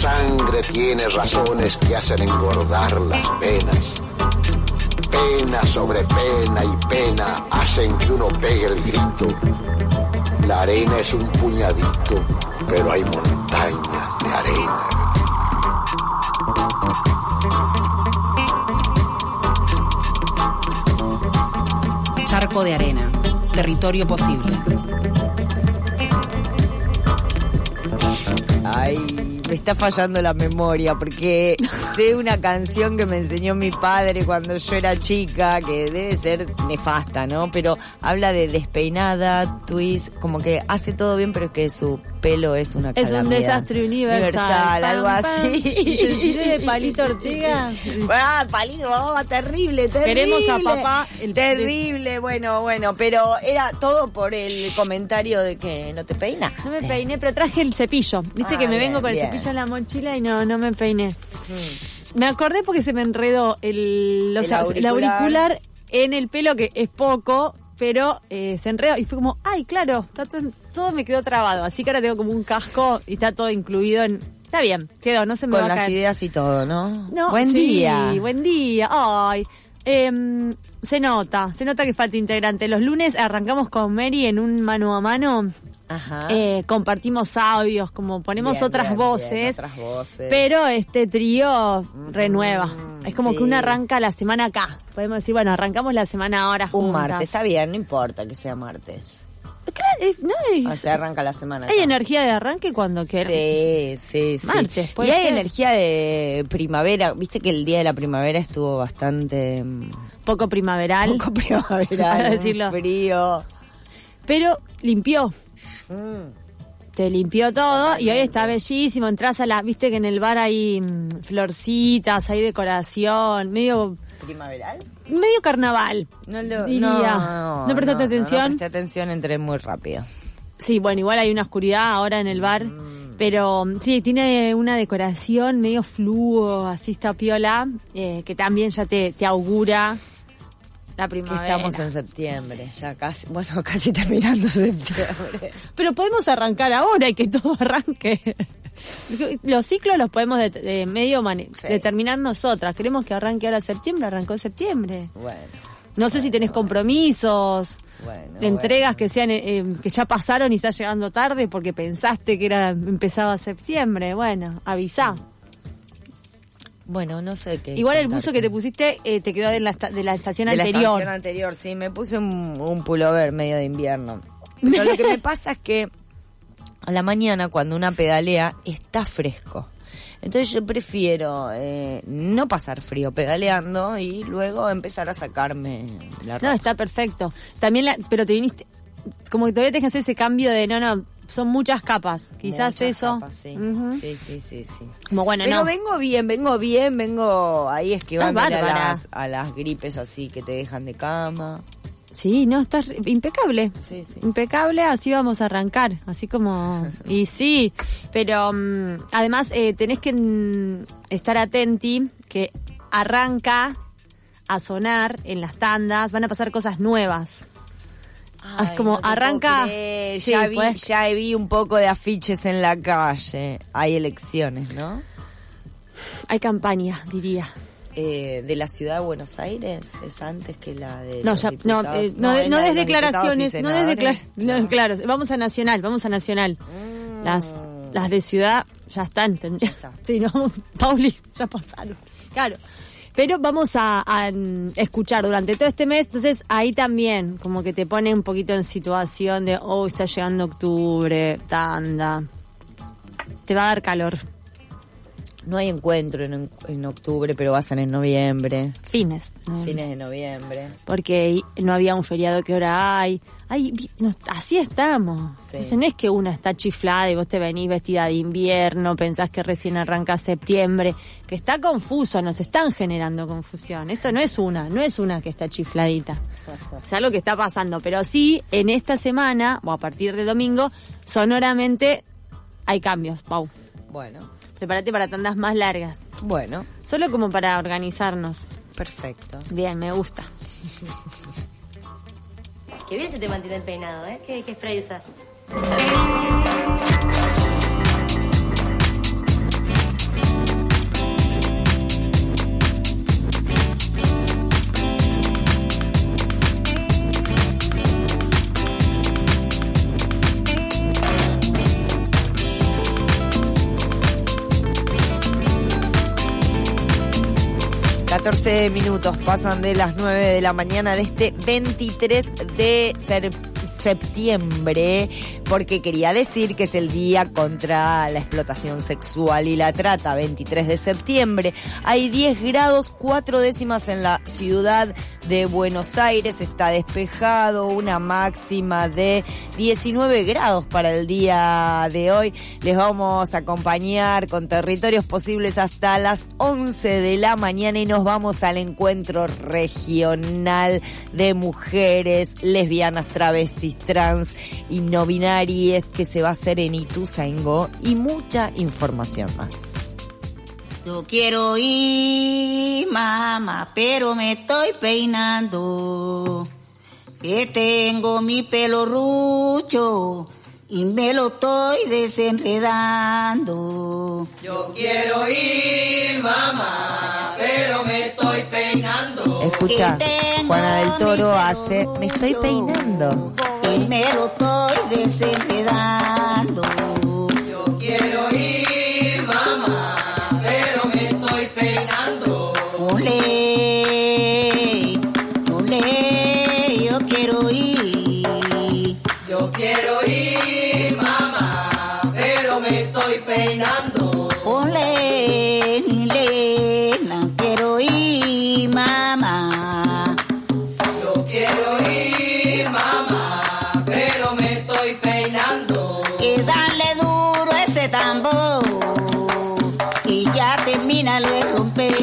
sangre tiene razones que hacen engordar las penas. Pena sobre pena y pena hacen que uno pegue el grito. La arena es un puñadito, pero hay montañas de arena. Charco de arena, territorio posible. Ay, me está fallando la memoria porque sé una canción que me enseñó mi padre cuando yo era chica, que debe ser nefasta, ¿no? Pero habla de despeinada, twist, como que hace todo bien, pero que su pelo es una calamidad. Es un desastre universal. Algo así. ¿De Palito Ortega? Palito, terrible. Queremos a papá. Terrible, bueno, pero era todo por el comentario de que no te peinas. No me peiné, pero traje el cepillo. Viste que me vengo con el cepillo en la mochila y no me peiné. Me acordé porque se me enredó el auricular en el pelo, que es poco, pero se enredó y fue como, ay, claro, todo me quedó trabado, así que ahora tengo como un casco y está todo incluido en... Está bien, quedó, no se me va a caer. Con las ideas y todo, ¿no? Buen día. Ay, se nota que falta integrante. Los lunes arrancamos con Mary en un mano a mano. Ajá. Compartimos audios, como ponemos otras voces, pero este trío renueva. Es como que uno arranca la semana acá. Podemos decir, bueno, arrancamos la semana ahora juntas. Un martes, está bien, no importa que sea martes. Claro, o sea, arranca la semana. Hay energía de arranque cuando querés. Sí. Martes, y hay energía de primavera. Viste que el día de la primavera estuvo bastante... Poco primaveral. Para decirlo. Frío. Pero limpió. Te limpió todo y hoy está bellísimo. Entras viste que en el bar hay florcitas, hay decoración, medio... ¿Primaveral? Medio carnaval, diría. ¿No prestaste atención? No presté atención, entré muy rápido. Sí, bueno, igual hay una oscuridad ahora en el bar, pero sí, tiene una decoración medio fluo, así está piola, que también ya te augura la primavera. Que estamos en septiembre, ya casi terminando septiembre. Pero podemos arrancar ahora y que todo arranque. Los ciclos los podemos determinar nosotras. Queremos que arranque ahora septiembre, arrancó en septiembre. No sé si tenés compromisos, entregas que sean que ya pasaron y está llegando tarde porque pensaste que empezaba septiembre. Bueno, avisá. Bueno, no sé qué. Igual el buzo que te pusiste te quedó de la estación anterior. De la estación anterior, sí. Me puse un pullover medio de invierno. Pero lo que me pasa es que a la mañana, cuando una pedalea, está fresco. Entonces yo prefiero no pasar frío pedaleando y luego empezar a sacarme la ropa. No, está perfecto. También pero te viniste... Como que todavía tenés que hacer ese cambio de son muchas capas. Quizás muchas eso. Capas, sí. Sí. Como bueno, pero vengo vengo ahí esquivando a las gripes así que te dejan de cama. Sí, no, estás impecable. Sí. Impecable, así vamos a arrancar. Así como... Y sí, pero además tenés que estar atenti que arranca a sonar en las tandas. Van a pasar cosas nuevas. Ay, es como no arranca... Sí, ya vi un poco de afiches en la calle. Hay elecciones, ¿no? Hay campaña, diría. De la ciudad de Buenos Aires es antes que la de no, los ya, diputados. no des declaraciones, no. Claro, vamos a Nacional. Las de ciudad ya están, tendría. Sí, no, Pauli, ya pasaron. Claro. Pero vamos a escuchar durante todo este mes, entonces ahí también como que te pone un poquito en situación de, está llegando octubre, tanda. Te va a dar calor. No hay encuentro en octubre, pero va a ser en noviembre. Fines de noviembre. Porque no había un feriado que ahora hay. Así estamos. Sí. Entonces no es que una está chiflada y vos te venís vestida de invierno, pensás que recién arranca septiembre, que está confuso, nos están generando confusión. Esto no es una que está chifladita. Es algo que está pasando, pero sí, en esta semana, o a partir de domingo, sonoramente hay cambios, Pau. Bueno. Prepárate para tandas más largas. Bueno. Solo como para organizarnos. Perfecto. Bien, me gusta. Qué bien se te mantiene el peinado, ¿eh? ¿Qué spray usas? 14 minutos pasan de las 9 de la mañana de este 23 de septiembre, porque quería decir que es el día contra la explotación sexual y la trata. 23 de septiembre, hay 10 grados 4 décimas en la ciudad de Buenos Aires, está despejado, una máxima de 19 grados para el día de hoy. Les vamos a acompañar con Territorios Posibles hasta las 11 de la mañana y nos vamos al encuentro regional de mujeres lesbianas, travestis, trans y no binarias que se va a hacer en Ituzaingó y mucha información más. Yo quiero ir, mamá, pero me estoy peinando, que tengo mi pelo rucho y me lo estoy desenredando. Yo quiero ir, mamá, pero me estoy peinando. Escucha, Juana del Toro hace "me estoy peinando" y me lo estoy desenredando. Yo quiero ir, mamá, pero me estoy peinando. Olé, olé, yo quiero ir. Yo quiero ir, mamá, pero me estoy peinando. Olé, Nilena, quiero ir, mamá. Yo quiero ir, mamá, pero me estoy peinando. Y dale duro ese tambor y ya termina lo de romper.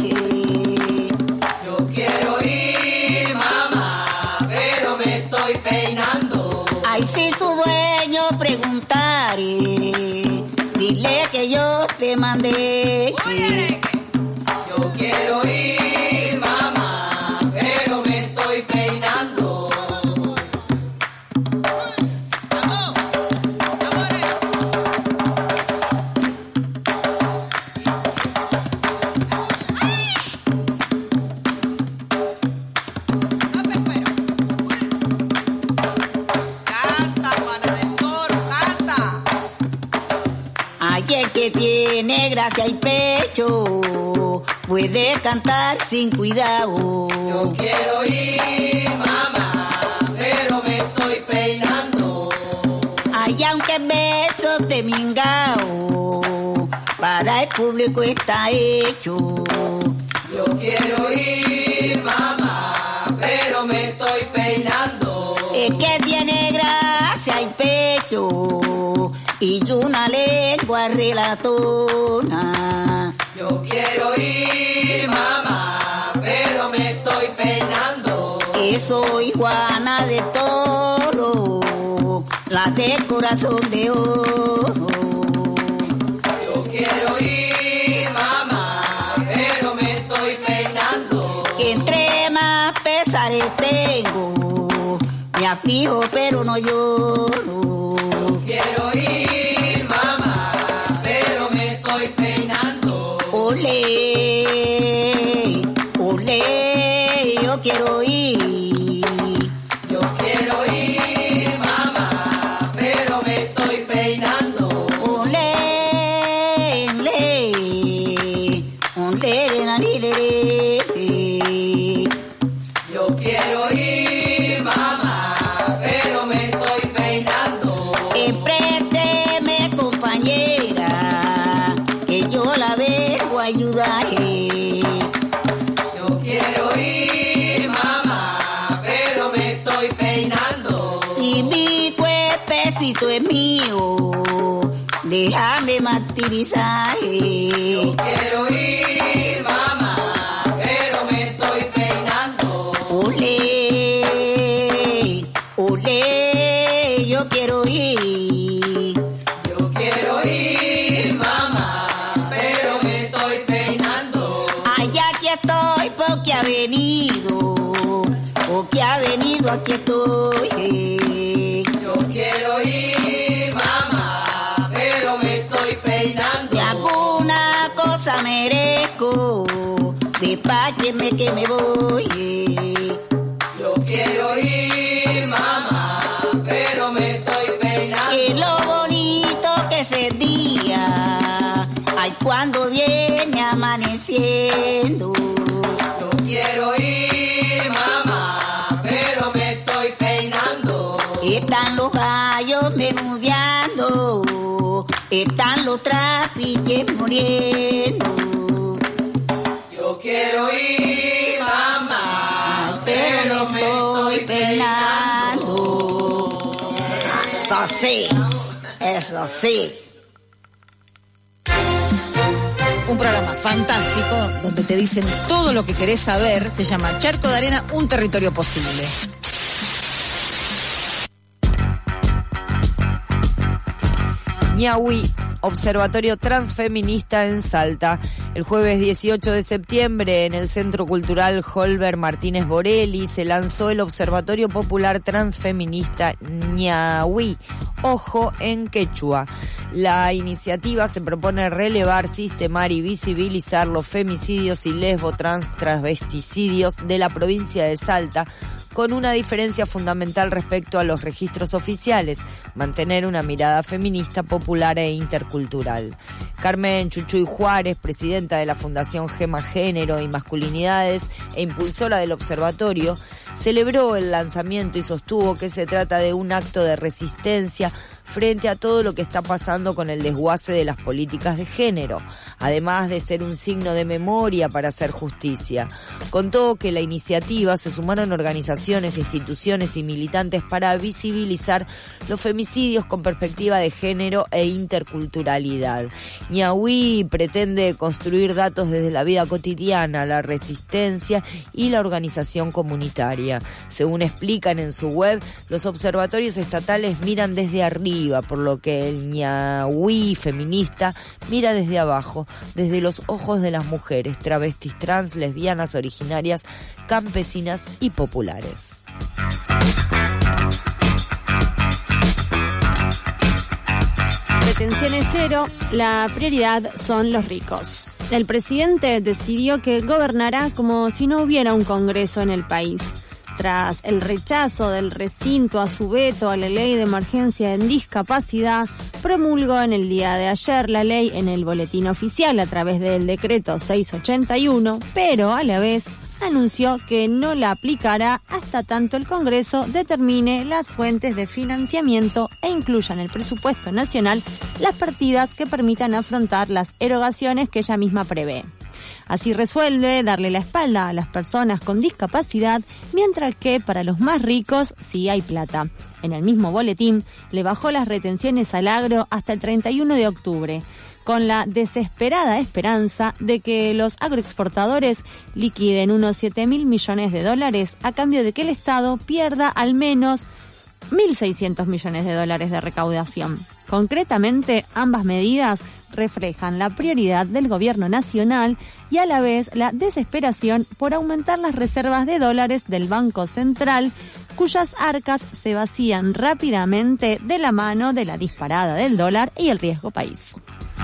Yo quiero ir, mamá, pero me estoy peinando. Ay, si su dueño preguntare, dile que yo te mandé. Yo quiero ir, mamá, pero me estoy peinando. Ay, el que tiene gracia y pecho puede cantar sin cuidado. Yo quiero ir, mamá, pero me estoy peinando. Ay, aunque besos de mingao, para el público está hecho. Yo quiero ir, mamá, pero me estoy peinando. El que tiene gracia y pecho y una lengua relatona. Yo quiero ir, mamá, pero me estoy peinando. Que soy Juana de Toro, la del corazón de oro. Yo quiero ir, mamá, pero me estoy peinando. Que entre más pesares tengo, me aflijo pero no lloro. Quiero ir, mamá, pero me estoy peinando. Olé, olé, yo quiero ir. Yo quiero ir, mamá, pero me estoy peinando. Olé, olé, olé, olé. Yo quiero ir, mamá, pero me estoy peinando. Présteme, compañera, que yo la vengo a ayudar. Yo quiero ir, mamá, pero me estoy peinando. Si mi cuerpecito es mío, déjame martirizar. Yo quiero ir, mamá, pero me estoy peinando. Olé, olé, yo quiero ir. Yo quiero ir, mamá, pero me estoy peinando. Allá aquí estoy porque ha venido, aquí estoy. Yo quiero ir, mamá, pero me estoy peinando. Si alguna cosa merezco, despáchenme que me voy. Yo quiero ir, mamá, pero me estoy peinando. Es lo bonito que ese día, ay, cuando viene amaneciendo. quiero ir, mamá, pero me estoy peinando. Están los gallos menudeando, están los trapiches muriendo. Yo quiero ir, mamá, pero me estoy peinando. Eso sí. Un programa fantástico donde te dicen todo lo que querés saber. Se llama Charco de Arena, un territorio posible. Ñahui, Observatorio Transfeminista en Salta. El jueves 18 de septiembre, en el Centro Cultural Holber Martínez Borelli, se lanzó el Observatorio Popular Transfeminista Ñahui, ojo en quechua. La iniciativa se propone relevar, sistemar y visibilizar los femicidios y lesbo-trans-travesticidios de la provincia de Salta, con una diferencia fundamental respecto a los registros oficiales: mantener una mirada feminista, popular e intercultural. Carmen Chuchuy Juárez, presidenta de la Fundación Gema Género y Masculinidades e impulsora del observatorio, celebró el lanzamiento y sostuvo que se trata de un acto de resistencia frente a todo lo que está pasando con el desguace de las políticas de género, además de ser un signo de memoria para hacer justicia. Contó que la iniciativa se sumaron organizaciones, instituciones y militantes para visibilizar los femicidios con perspectiva de género e interculturalidad. Ñahui pretende construir datos desde la vida cotidiana, la resistencia y la organización comunitaria. Según explican en su web, los observatorios estatales miran desde arriba, por lo que el Ñahui feminista mira desde abajo, desde los ojos de las mujeres, travestis, trans, lesbianas, originarias, campesinas y populares. Retenciones cero, la prioridad son los ricos. El presidente decidió que gobernará como si no hubiera un Congreso en el país. Tras el rechazo del recinto a su veto a la ley de emergencia en discapacidad, promulgó en el día de ayer la ley en el boletín oficial a través del decreto 681, pero a la vez anunció que no la aplicará hasta tanto el Congreso determine las fuentes de financiamiento e incluya en el presupuesto nacional las partidas que permitan afrontar las erogaciones que ella misma prevé. Así resuelve darle la espalda a las personas con discapacidad, mientras que para los más ricos sí hay plata. En el mismo boletín le bajó las retenciones al agro hasta el 31 de octubre, con la desesperada esperanza de que los agroexportadores liquiden unos 7.000 millones de dólares a cambio de que el Estado pierda al menos 1.600 millones de dólares de recaudación. Concretamente, ambas medidas reflejan la prioridad del gobierno nacional y a la vez la desesperación por aumentar las reservas de dólares del Banco Central, cuyas arcas se vacían rápidamente de la mano de la disparada del dólar y el riesgo país.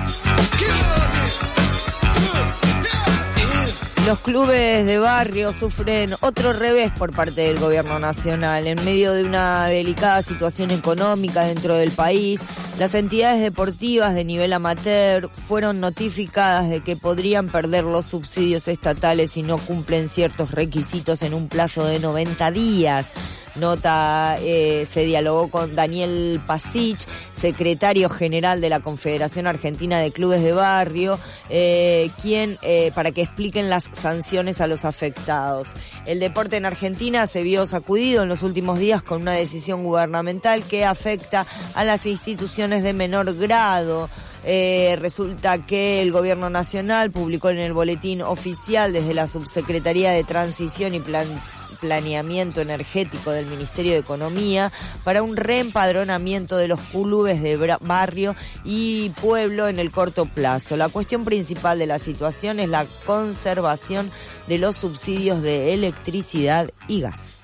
Los clubes de barrio sufren otro revés por parte del gobierno nacional. En medio de una delicada situación económica dentro del país, las entidades deportivas de nivel amateur fueron notificadas de que podrían perder los subsidios estatales si no cumplen ciertos requisitos en un plazo de 90 días. Se dialogó con Daniel Pasich, secretario general de la Confederación Argentina de Clubes de Barrio, para que expliquen las sanciones a los afectados. El deporte en Argentina se vio sacudido en los últimos días con una decisión gubernamental que afecta a las instituciones de menor grado. Resulta que el gobierno nacional publicó en el boletín oficial desde la Subsecretaría de Transición y Planeamiento Energético del Ministerio de Economía para un reempadronamiento de los clubes de barrio y pueblo en el corto plazo. La cuestión principal de la situación es la conservación de los subsidios de electricidad y gas.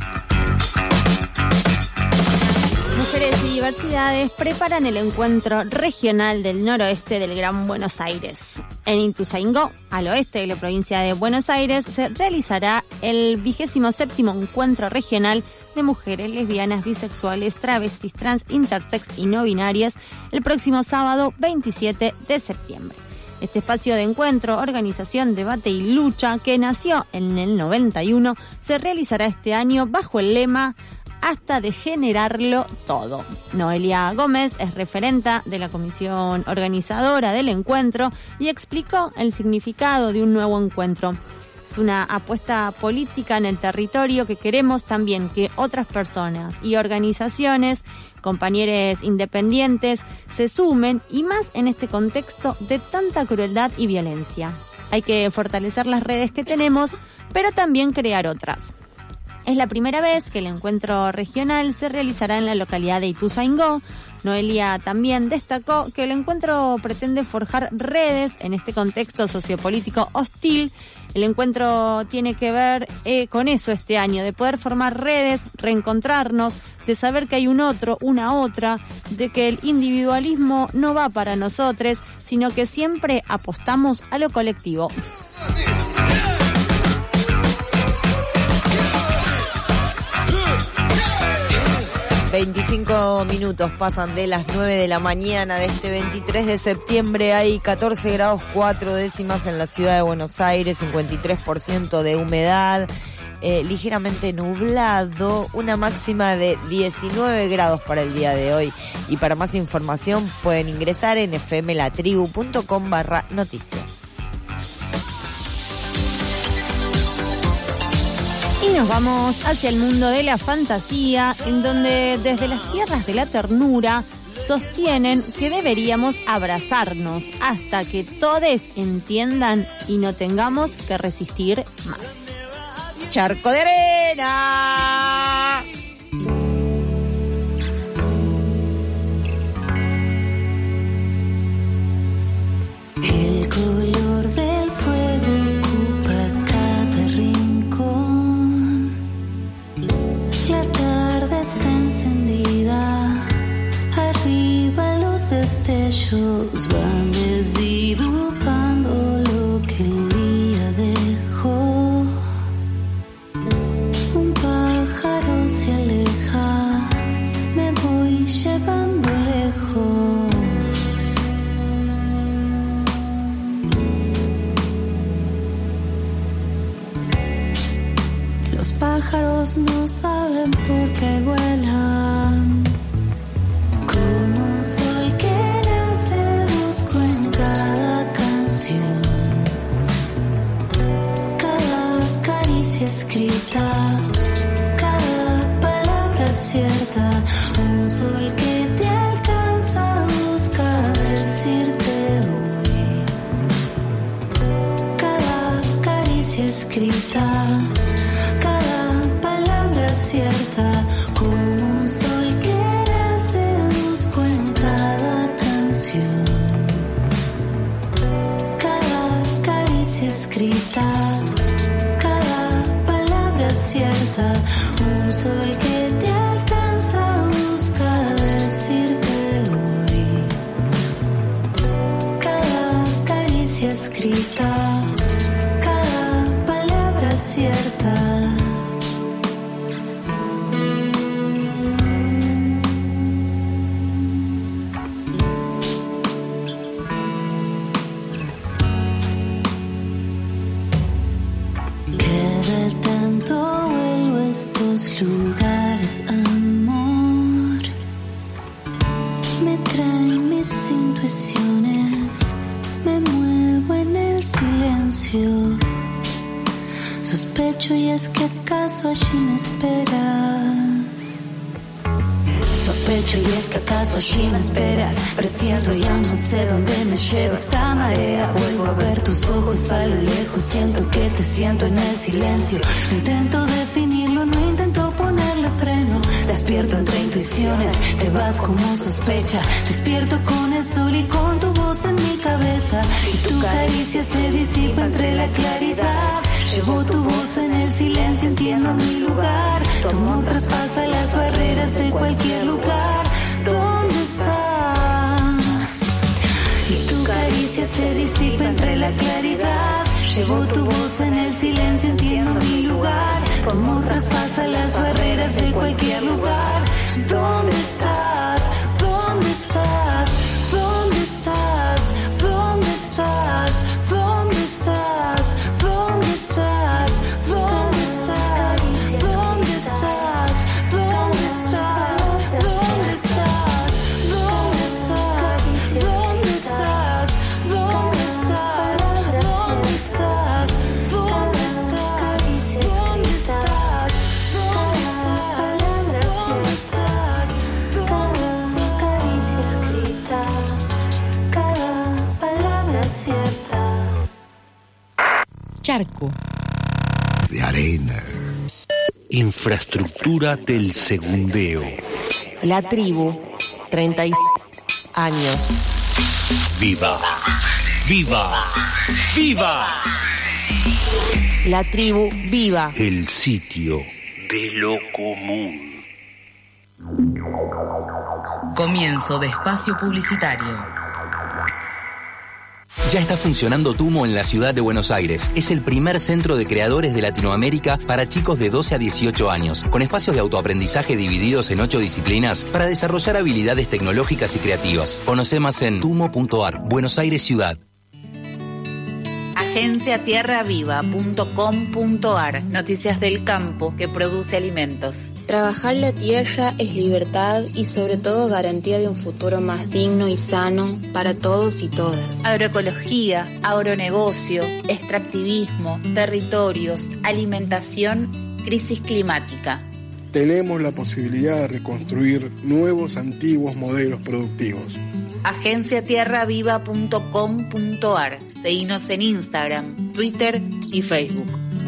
Mujeres y diversidades preparan el encuentro regional del noroeste del Gran Buenos Aires. En Ituzaingó, al oeste de la provincia de Buenos Aires, se realizará el 27º encuentro regional de mujeres lesbianas, bisexuales, travestis, trans, intersex y no binarias el próximo sábado 27 de septiembre. Este espacio de encuentro, organización, debate y lucha, que nació en el 91, se realizará este año bajo el lema Hasta de generarlo todo. Noelia Gómez es referenta de la comisión organizadora del encuentro y explicó el significado de un nuevo encuentro. Es una apuesta política en el territorio que queremos también que otras personas y organizaciones, compañeros independientes, se sumen, y más en este contexto de tanta crueldad y violencia. Hay que fortalecer las redes que tenemos, pero también crear otras. Es la primera vez que el encuentro regional se realizará en la localidad de Ituzaingó. Noelia también destacó que el encuentro pretende forjar redes en este contexto sociopolítico hostil. El encuentro tiene que ver con eso este año, de poder formar redes, reencontrarnos, de saber que hay un otro, una otra, de que el individualismo no va para nosotros, sino que siempre apostamos a lo colectivo. 25 minutos pasan de las 9 de la mañana de este 23 de septiembre. Hay 14 grados 4 décimas en la ciudad de Buenos Aires, 53% de humedad, ligeramente nublado, una máxima de 19 grados para el día de hoy. Y para más información pueden ingresar en fmlatribu.com/noticias. Y nos vamos hacia el mundo de la fantasía, en donde desde las tierras de la ternura sostienen que deberíamos abrazarnos hasta que todos entiendan y no tengamos que resistir más. Charco de arena. El color del fuego ocupa cada rincón. La tarde está encendida. Arriba los destellos van desdibujando lo que el día dejó. Un pájaro se aleja, me voy llevando lejos. Los pájaros no saben por qué vuelan. Como un sol que nace busco en cada canción, cada caricia escrita, cada palabra cierta. Un sol que te alcanza busca decirte hoy, cada caricia escrita, cada palabra cierta. Como un sol que nace busco en cada canción, cada caricia escrita, cada palabra cierta. Un sol que te alcanza busca decirte hoy, cada caricia escrita, cada palabra cierta. Cada tanto vuelvo a estos lugares, amor. Me traen mis intuiciones, me muevo en el silencio. Sospecho y es que acaso allí me esperas. Sospecho y es que acaso allí me esperas. Presiento, ya no sé dónde me lleva esta marea. Vuelvo a ver tus ojos a lo lejos, siento que te siento en el silencio. Intento definirlo, no intento ponerle freno. Despierto entre intuiciones, te vas como sospecha. Despierto con el sol y con tu voz en mi cabeza. Y tu caricia se disipa entre la claridad. Llevo tu voz en el silencio, entiendo mi lugar. Tu amor traspasa las barreras de cualquier lugar. ¿Dónde estás? Y tu caricia se disipa entre la claridad. Llevo tu voz en el silencio, entiendo mi lugar. Tu amor traspasa las barreras de cualquier lugar. ¿Dónde estás? ¿Dónde estás? ¿Dónde estás? ¿Dónde estás? barco. De arena. Infraestructura del segundeo. La tribu, 30 años. ¡Viva! ¡Viva! ¡Viva! La tribu viva. El sitio de lo común. Comienzo de espacio publicitario. Ya está funcionando Tumo en la ciudad de Buenos Aires. Es el primer centro de creadores de Latinoamérica para chicos de 12 a 18 años, con espacios de autoaprendizaje divididos en 8 disciplinas para desarrollar habilidades tecnológicas y creativas. Conoce más en tumo.ar, Buenos Aires Ciudad. agenciatierraviva.com.ar. Noticias del campo que produce alimentos. Trabajar la tierra es libertad y sobre todo garantía de un futuro más digno y sano para todos y todas. Agroecología, agronegocio, extractivismo, territorios, alimentación, crisis climática. Tenemos la posibilidad de reconstruir nuevos antiguos modelos productivos. agenciatierraviva.com.ar. Seguinos en Instagram, Twitter y Facebook.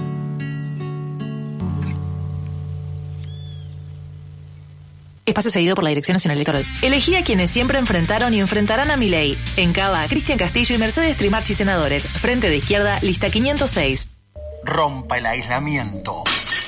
Espacio cedido por la Dirección Nacional Electoral. Elegí a quienes siempre enfrentaron y enfrentarán a Milei. En Cava, Cristian Castillo y Mercedes Trimarchi senadores. Frente de Izquierda, lista 506. Rompa el aislamiento.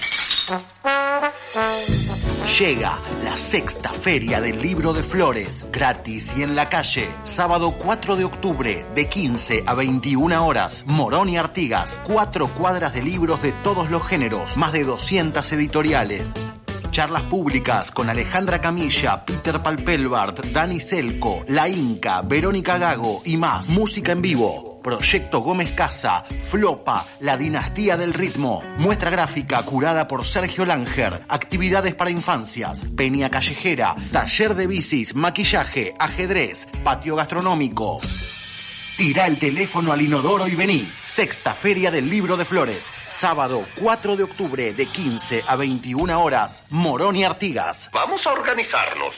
Llega la sexta Feria del Libro de Flores, gratis y en la calle. Sábado 4 de octubre, de 15 a 21 horas. Morón y Artigas, 4 cuadras de libros de todos los géneros, más de 200 editoriales. Charlas públicas con Alejandra Camilla, Peter Palpelbart, Dani Selco, La Inca, Verónica Gago y más. Música en vivo. Proyecto Gómez Casa, Flopa, La Dinastía del Ritmo. Muestra gráfica curada por Sergio Langer. Actividades para infancias, peña callejera, taller de bicis, maquillaje, ajedrez, patio gastronómico. Tira el teléfono al inodoro y vení. Sexta Feria del Libro de Flores. Sábado 4 de octubre de 15 a 21 horas. Morón y Artigas. Vamos a organizarnos.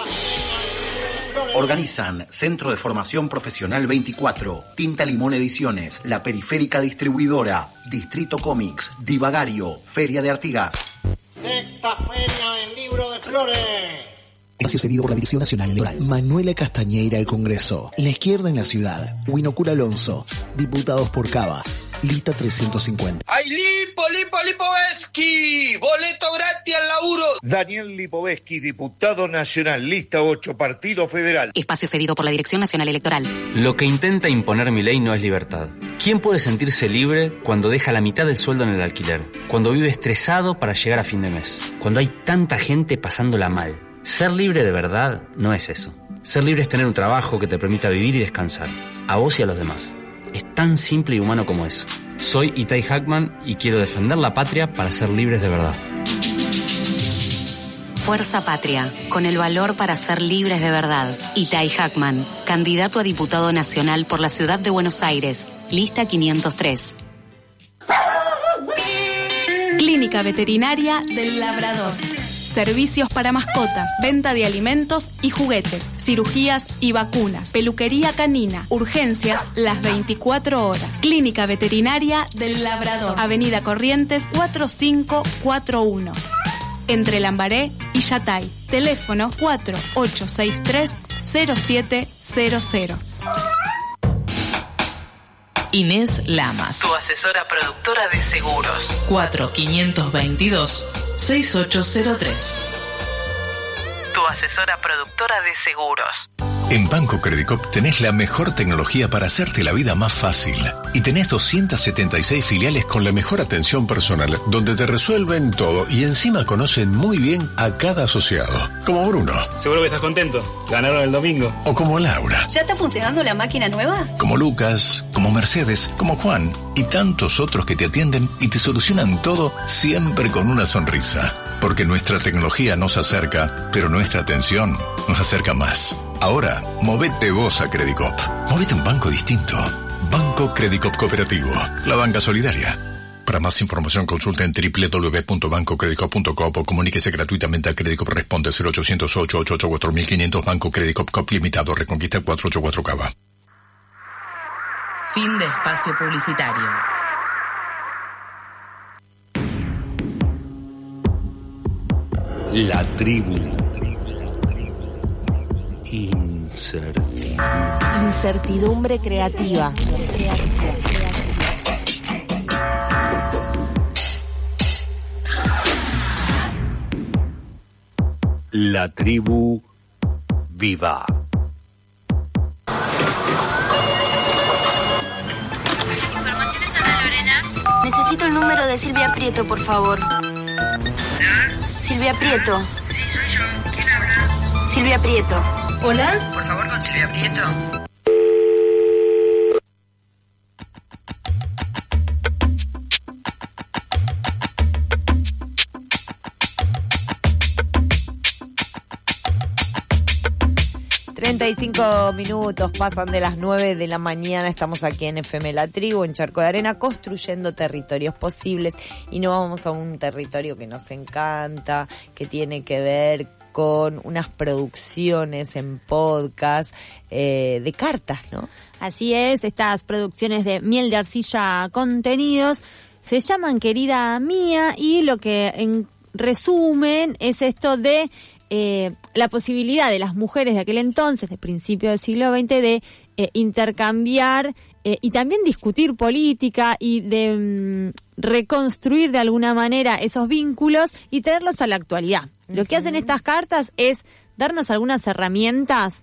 Organizan Centro de Formación Profesional 24, Tinta Limón Ediciones, La Periférica Distribuidora, Distrito Cómics, Divagario, Feria de Artigas. Sexta Feria del Libro de Flores. Espacio cedido por la Dirección Nacional Electoral. Manuela Castañeira al Congreso. La Izquierda en la Ciudad. Winocura Alonso. Diputados por Cava. Lista 350. ¡Ay, Lipovetsky! ¡Boleto gratis al laburo! Daniel Lipovetsky, diputado nacional, lista 8, Partido Federal. Espacio cedido por la Dirección Nacional Electoral. Lo que intenta imponer Milei no es libertad. ¿Quién puede sentirse libre cuando deja la mitad del sueldo en el alquiler? Cuando vive estresado para llegar a fin de mes. Cuando hay tanta gente pasándola mal. Ser libre de verdad no es eso. Ser libre es tener un trabajo que te permita vivir y descansar. A vos y a los demás. Es tan simple y humano como eso. Soy Itai Hackman y quiero defender la patria para ser libres de verdad. Fuerza Patria, con el valor para ser libres de verdad. Itai Hackman, candidato a diputado nacional por la ciudad de Buenos Aires. Lista 503. Clínica Veterinaria del Labrador. Servicios para mascotas, venta de alimentos y juguetes, cirugías y vacunas, peluquería canina, urgencias las 24 horas. Clínica Veterinaria del Labrador, Avenida Corrientes 4541. Entre Lambaré y Yatay. Teléfono 4863-0700. Inés Lamas, tu asesora productora de seguros. 4522-6803. Tu asesora productora de seguros. En Banco Credicop tenés la mejor tecnología para hacerte la vida más fácil. Y tenés 276 filiales con la mejor atención personal, donde te resuelven todo y encima conocen muy bien a cada asociado. Como Bruno. Seguro que estás contento. Ganaron el domingo. O como Laura. ¿Ya está funcionando la máquina nueva? Como Lucas, como Mercedes, como Juan y tantos otros que te atienden y te solucionan todo siempre con una sonrisa. Porque nuestra tecnología nos acerca, pero nuestra atención nos acerca más. Ahora, movete vos a Credicop. Movete a un banco distinto. Banco Credicop Cooperativo. La banca solidaria. Para más información consulta en www.bancocredicop.com o comuníquese gratuitamente a Credicop. Responde 0800-888-4500. Banco Credicop Cop Limitado. Reconquista 484 Cava. Fin de espacio publicitario. La tribu. Incertidumbre creativa. La tribu viva. Informaciones Ana Lorena. Necesito el número de Silvia Prieto, por favor. Silvia Prieto. Sí, soy yo. ¿Quién habla? Silvia Prieto. ¿Hola? Por favor, con Silvia Prieto. 35 minutos pasan de las 9 de la mañana, estamos aquí en FM La Tribu, en Charco de Arena, construyendo territorios posibles, y nos vamos a un territorio que nos encanta, que tiene que ver con unas producciones en podcast de cartas, ¿no? Así es, estas producciones de Miel de Arcilla Contenidos se llaman Querida Mía, y lo que en resumen es esto de la posibilidad de las mujeres de aquel entonces, de principio del siglo XX, de intercambiar y también discutir política y de reconstruir de alguna manera esos vínculos y traerlos a la actualidad. Lo que hacen estas cartas es darnos algunas herramientas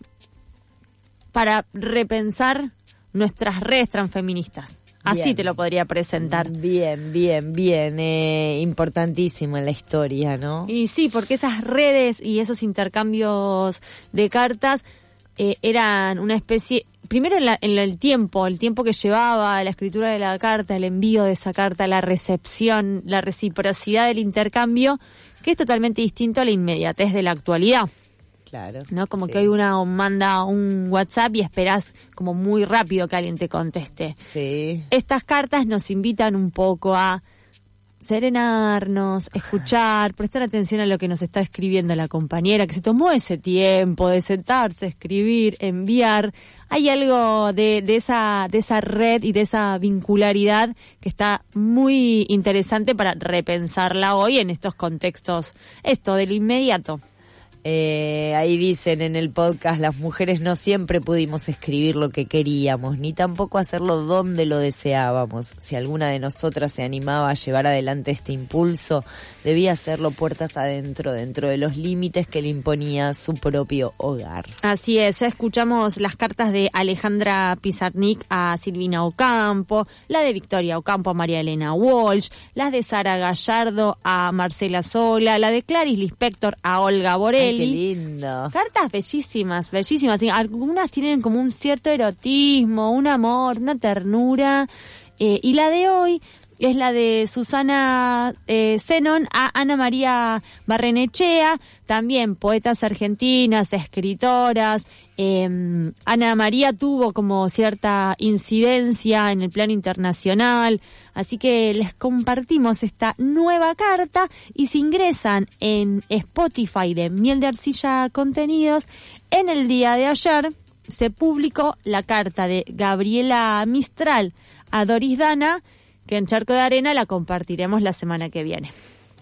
para repensar nuestras redes transfeministas. Así bien. Te lo podría presentar. Bien. Importantísimo en la historia, ¿no? Y sí, porque esas redes y esos intercambios de cartas eran una especie... Primero en el tiempo que llevaba la escritura de la carta, el envío de esa carta, la recepción, la reciprocidad del intercambio, que es totalmente distinto a la inmediatez de la actualidad. Claro. ¿No? Como sí. Que hoy uno manda un WhatsApp y esperás como muy rápido que alguien te conteste. Sí. Estas cartas nos invitan un poco a serenarnos, escuchar, prestar atención a lo que nos está escribiendo la compañera, que se tomó ese tiempo de sentarse, escribir, enviar. Hay algo de esa red y de esa vincularidad que está muy interesante para repensarla hoy en estos contextos, esto de lo inmediato. Ahí dicen en el podcast, las mujeres no siempre pudimos escribir lo que queríamos, ni tampoco hacerlo donde lo deseábamos. Si alguna de nosotras se animaba a llevar adelante este impulso, debía hacerlo puertas adentro, dentro de los límites que le imponía su propio hogar. Así es, ya escuchamos las cartas de Alejandra Pizarnik a Silvina Ocampo, la de Victoria Ocampo a María Elena Walsh, las de Sara Gallardo a Marcela Sola, la de Clarice Lispector a Olga Borelli. Ay, qué lindo. Cartas bellísimas. Algunas tienen como un cierto erotismo, un amor, una ternura. Y la de hoy es la de Susana Zenon a Ana María Barrenechea, también poetas argentinas, escritoras. Ana María tuvo como cierta incidencia en el plano internacional, así que les compartimos esta nueva carta, y si ingresan en Spotify de Miel de Arcilla Contenidos, en el día de ayer se publicó la carta de Gabriela Mistral a Doris Dana, que en Charco de Arena la compartiremos la semana que viene.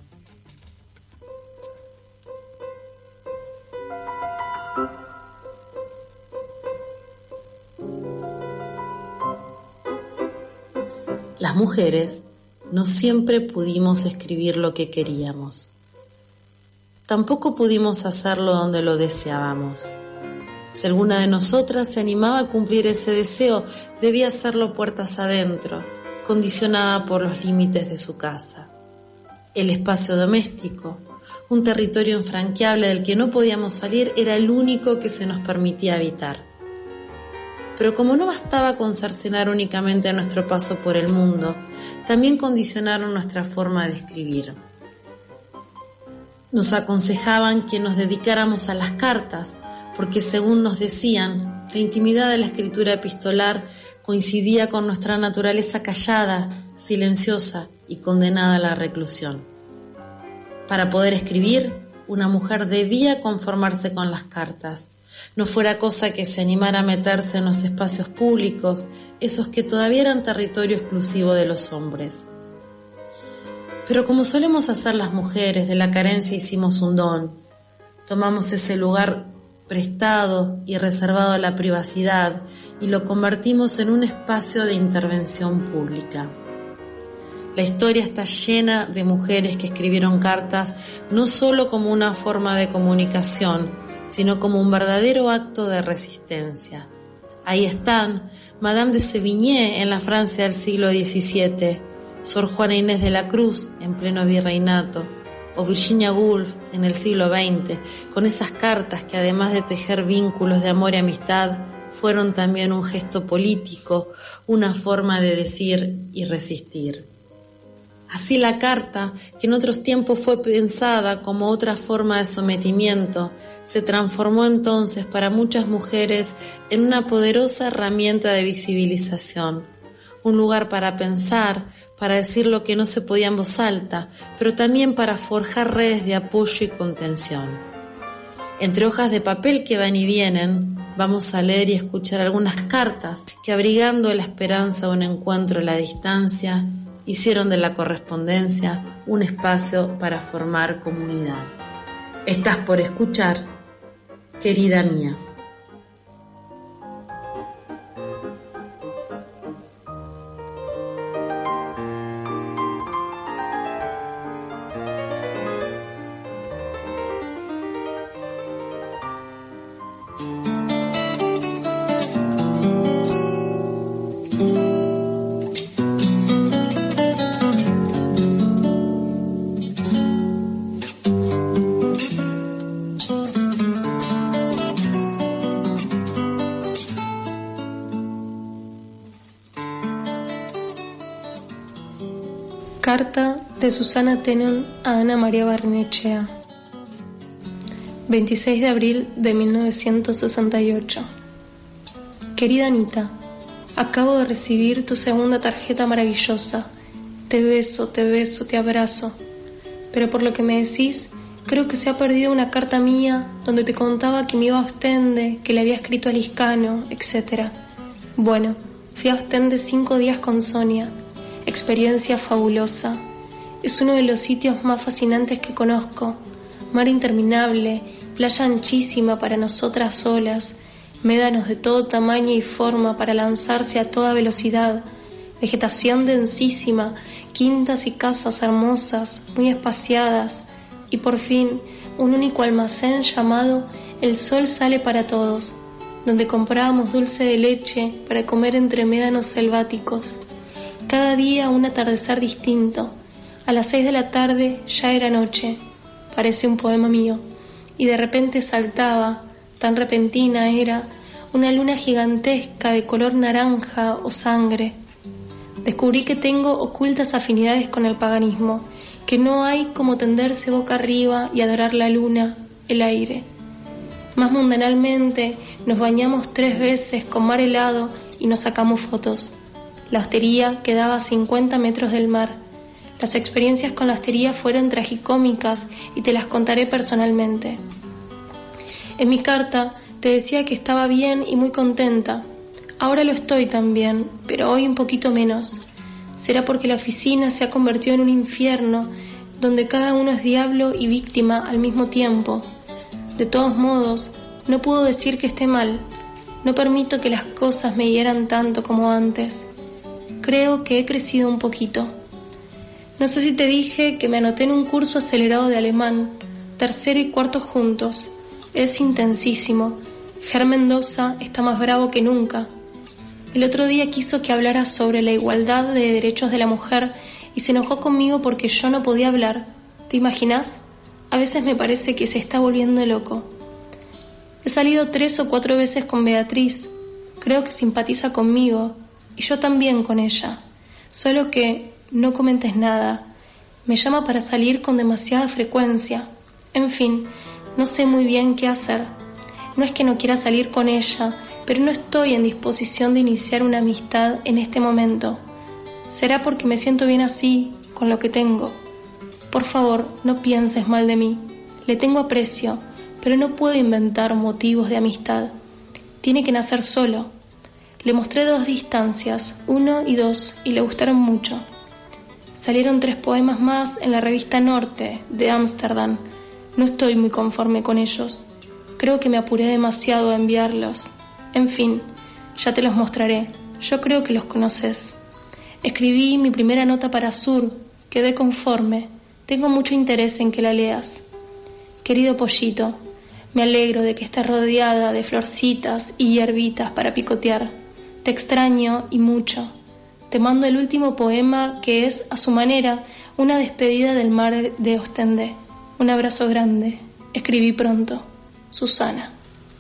Las mujeres no siempre pudimos escribir lo que queríamos. Tampoco pudimos hacerlo donde lo deseábamos. Si alguna de nosotras se animaba a cumplir ese deseo, debía hacerlo puertas adentro, condicionada por los límites de su casa. El espacio doméstico, un territorio infranqueable del que no podíamos salir, era el único que se nos permitía habitar. Pero como no bastaba con cercenar únicamente nuestro paso por el mundo, también condicionaron nuestra forma de escribir. Nos aconsejaban que nos dedicáramos a las cartas, porque según nos decían, la intimidad de la escritura epistolar coincidía con nuestra naturaleza callada, silenciosa y condenada a la reclusión. Para poder escribir, una mujer debía conformarse con las cartas. No fuera cosa que se animara a meterse en los espacios públicos, esos que todavía eran territorio exclusivo de los hombres. Pero como solemos hacer las mujeres, de la carencia hicimos un don. Tomamos ese lugar prestado y reservado a la privacidad y lo convertimos en un espacio de intervención pública. La historia está llena de mujeres que escribieron cartas no solo como una forma de comunicación, sino como un verdadero acto de resistencia. Ahí están Madame de Sévigné en la Francia del siglo XVII, Sor Juana Inés de la Cruz en pleno virreinato, o Virginia Woolf en el siglo XX, con esas cartas que además de tejer vínculos de amor y amistad, fueron también un gesto político, una forma de decir y resistir. Así la carta, que en otros tiempos fue pensada como otra forma de sometimiento, se transformó entonces para muchas mujeres en una poderosa herramienta de visibilización, un lugar para pensar, para decir lo que no se podía en voz alta, pero también para forjar redes de apoyo y contención. Entre hojas de papel que van y vienen, vamos a leer y escuchar algunas cartas que, abrigando la esperanza de un encuentro a la distancia, hicieron de la correspondencia un espacio para formar comunidad. Estás por escuchar, querida mía. Carta de Susana Tenon a Ana María Barnechea. 26 de abril de 1968. Querida Anita, acabo de recibir tu segunda tarjeta maravillosa. Te beso, te abrazo. Pero por lo que me decís, creo que se ha perdido una carta mía donde te contaba que me iba a Ostende, que le había escrito a Liscano, etc. Bueno, fui a Ostende 5 días con Sonia. Experiencia fabulosa. Es uno de los sitios más fascinantes que conozco. Mar interminable, playa anchísima para nosotras solas, médanos de todo tamaño y forma para lanzarse a toda velocidad, vegetación densísima, quintas y casas hermosas, muy espaciadas, y por fin un único almacén llamado El Sol Sale para Todos, donde comprábamos dulce de leche para comer entre médanos selváticos. Cada día un atardecer distinto. A las 6 de la tarde ya era noche. Parece un poema mío. Y de repente saltaba, tan repentina era, una luna gigantesca de color naranja o sangre. Descubrí que tengo ocultas afinidades con el paganismo, que no hay como tenderse boca arriba y adorar la luna, el aire. Más mundanalmente nos bañamos 3 veces con mar helado y nos sacamos fotos. La hostería quedaba a 50 metros del mar. Las experiencias con la hostería fueron tragicómicas y te las contaré personalmente. En mi carta te decía que estaba bien y muy contenta. Ahora lo estoy también, pero hoy un poquito menos. Será porque la oficina se ha convertido en un infierno donde cada uno es diablo y víctima al mismo tiempo. De todos modos, no puedo decir que esté mal. No permito que las cosas me hieran tanto como antes. Creo que he crecido un poquito. No sé si te dije que me anoté en un curso acelerado de alemán, 3º y 4º juntos. Es intensísimo. Ger Mendoza está más bravo que nunca. El otro día quiso que hablara sobre la igualdad de derechos de la mujer y se enojó conmigo porque yo no podía hablar. ¿Te imaginas? A veces me parece que se está volviendo loco. He salido 3 o 4 veces con Beatriz. Creo que simpatiza conmigo. Y yo también con ella. Solo que no comentes nada. Me llama para salir con demasiada frecuencia. En fin, no sé muy bien qué hacer. No es que no quiera salir con ella, pero no estoy en disposición de iniciar una amistad en este momento. Será porque me siento bien así, con lo que tengo. Por favor, no pienses mal de mí. Le tengo aprecio, pero no puedo inventar motivos de amistad. Tiene que nacer solo. Le mostré 2 distancias, 1 y 2, y le gustaron mucho. Salieron 3 poemas más en la revista Norte de Ámsterdam. No estoy muy conforme con ellos. Creo que me apuré demasiado a enviarlos. En fin, ya te los mostraré. Yo creo que los conoces. Escribí mi primera nota para Sur. Quedé conforme. Tengo mucho interés en que la leas. Querido pollito, me alegro de que estés rodeada de florcitas y hierbitas para picotear. Te extraño y mucho. Te mando el último poema que es, a su manera, una despedida del mar de Ostende. Un abrazo grande. Escribí pronto. Susana.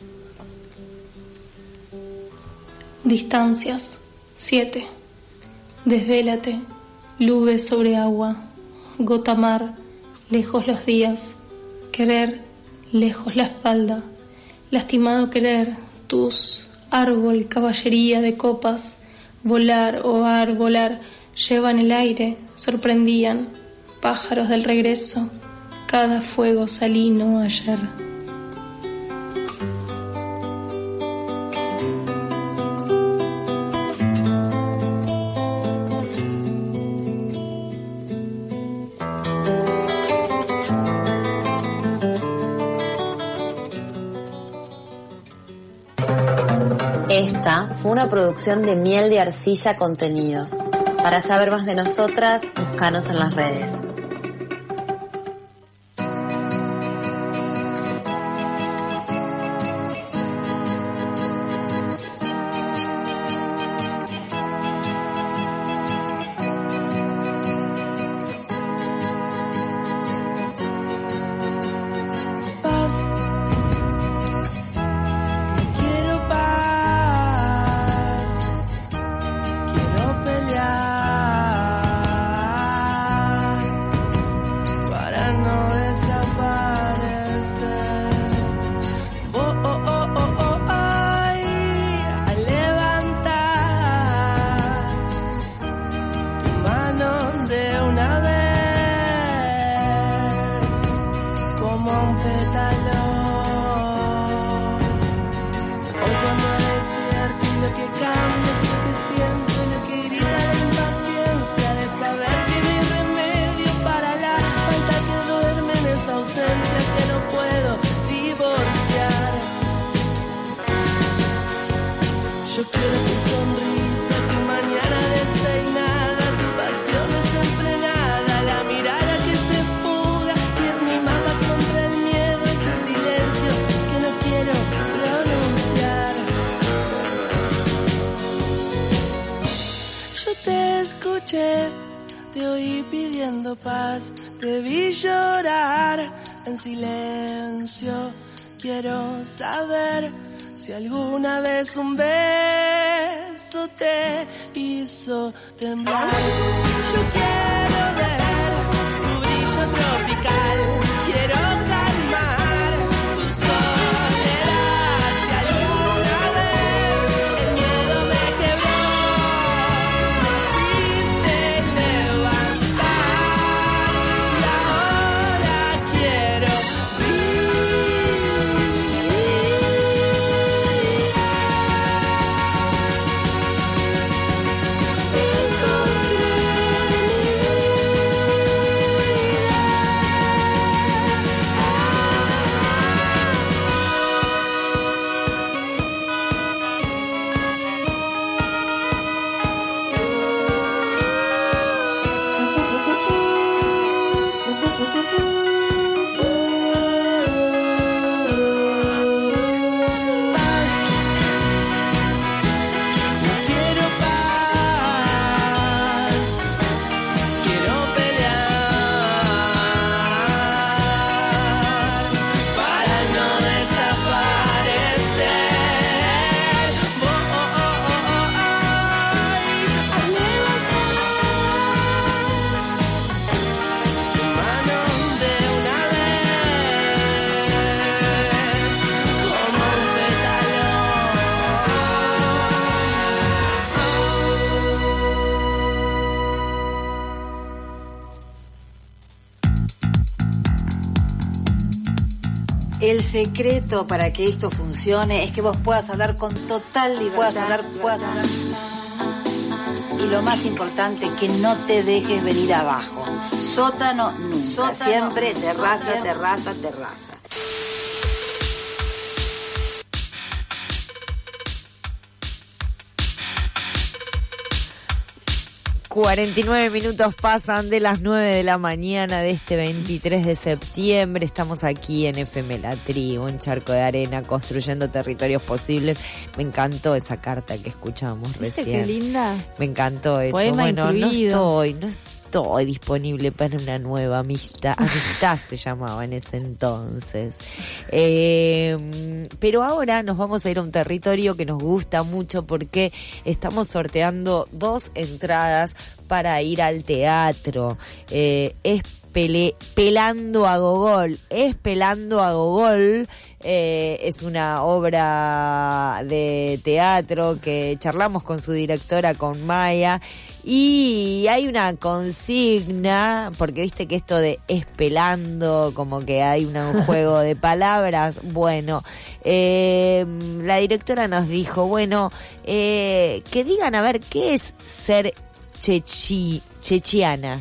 Distancias. 7. Desvélate. Nube sobre agua. Gota mar. Lejos los días. Querer. Lejos la espalda. Lastimado querer. Tus. Árbol. Caballería de copas. Volar, oar, volar, llevan el aire, sorprendían, pájaros del regreso, cada fuego salino ayer. Esta fue una producción de Miel de Arcilla Contenidos. Para saber más de nosotras, búscanos en las redes. Te oí pidiendo paz, te vi llorar en silencio. Quiero saber si alguna vez un beso te hizo temblar. Yo quiero ver tu brillo tropical, quiero calmar tu soledad. Si alguna vez el miedo me quebró, me hiciste levantar y ahora quiero El secreto para que esto funcione es que vos puedas hablar con total libertad. Puedas hablar. Y lo más importante, que no te dejes venir abajo. Sótano nunca. Sótano, siempre terraza, siempre. Terraza. 49 minutos pasan de las 9 de la mañana de este 23 de septiembre. Estamos aquí en FM La Tribu, en Charco de Arena, construyendo territorios posibles. Me encantó esa carta que escuchamos recién. Qué linda. Me encantó eso. Poema bueno, incluido. no estoy disponible para una nueva amistad. Amistad se llamaba en ese entonces. Pero ahora nos vamos a ir a un territorio que nos gusta mucho porque estamos sorteando 2 entradas para ir al teatro. Es Pelando a Gogol. Es una obra de teatro que charlamos con su directora, con Maya, y hay una consigna, porque viste que esto de espelando, como que hay un juego de palabras. Bueno, la directora nos dijo, bueno, que digan a ver qué es ser chechiana.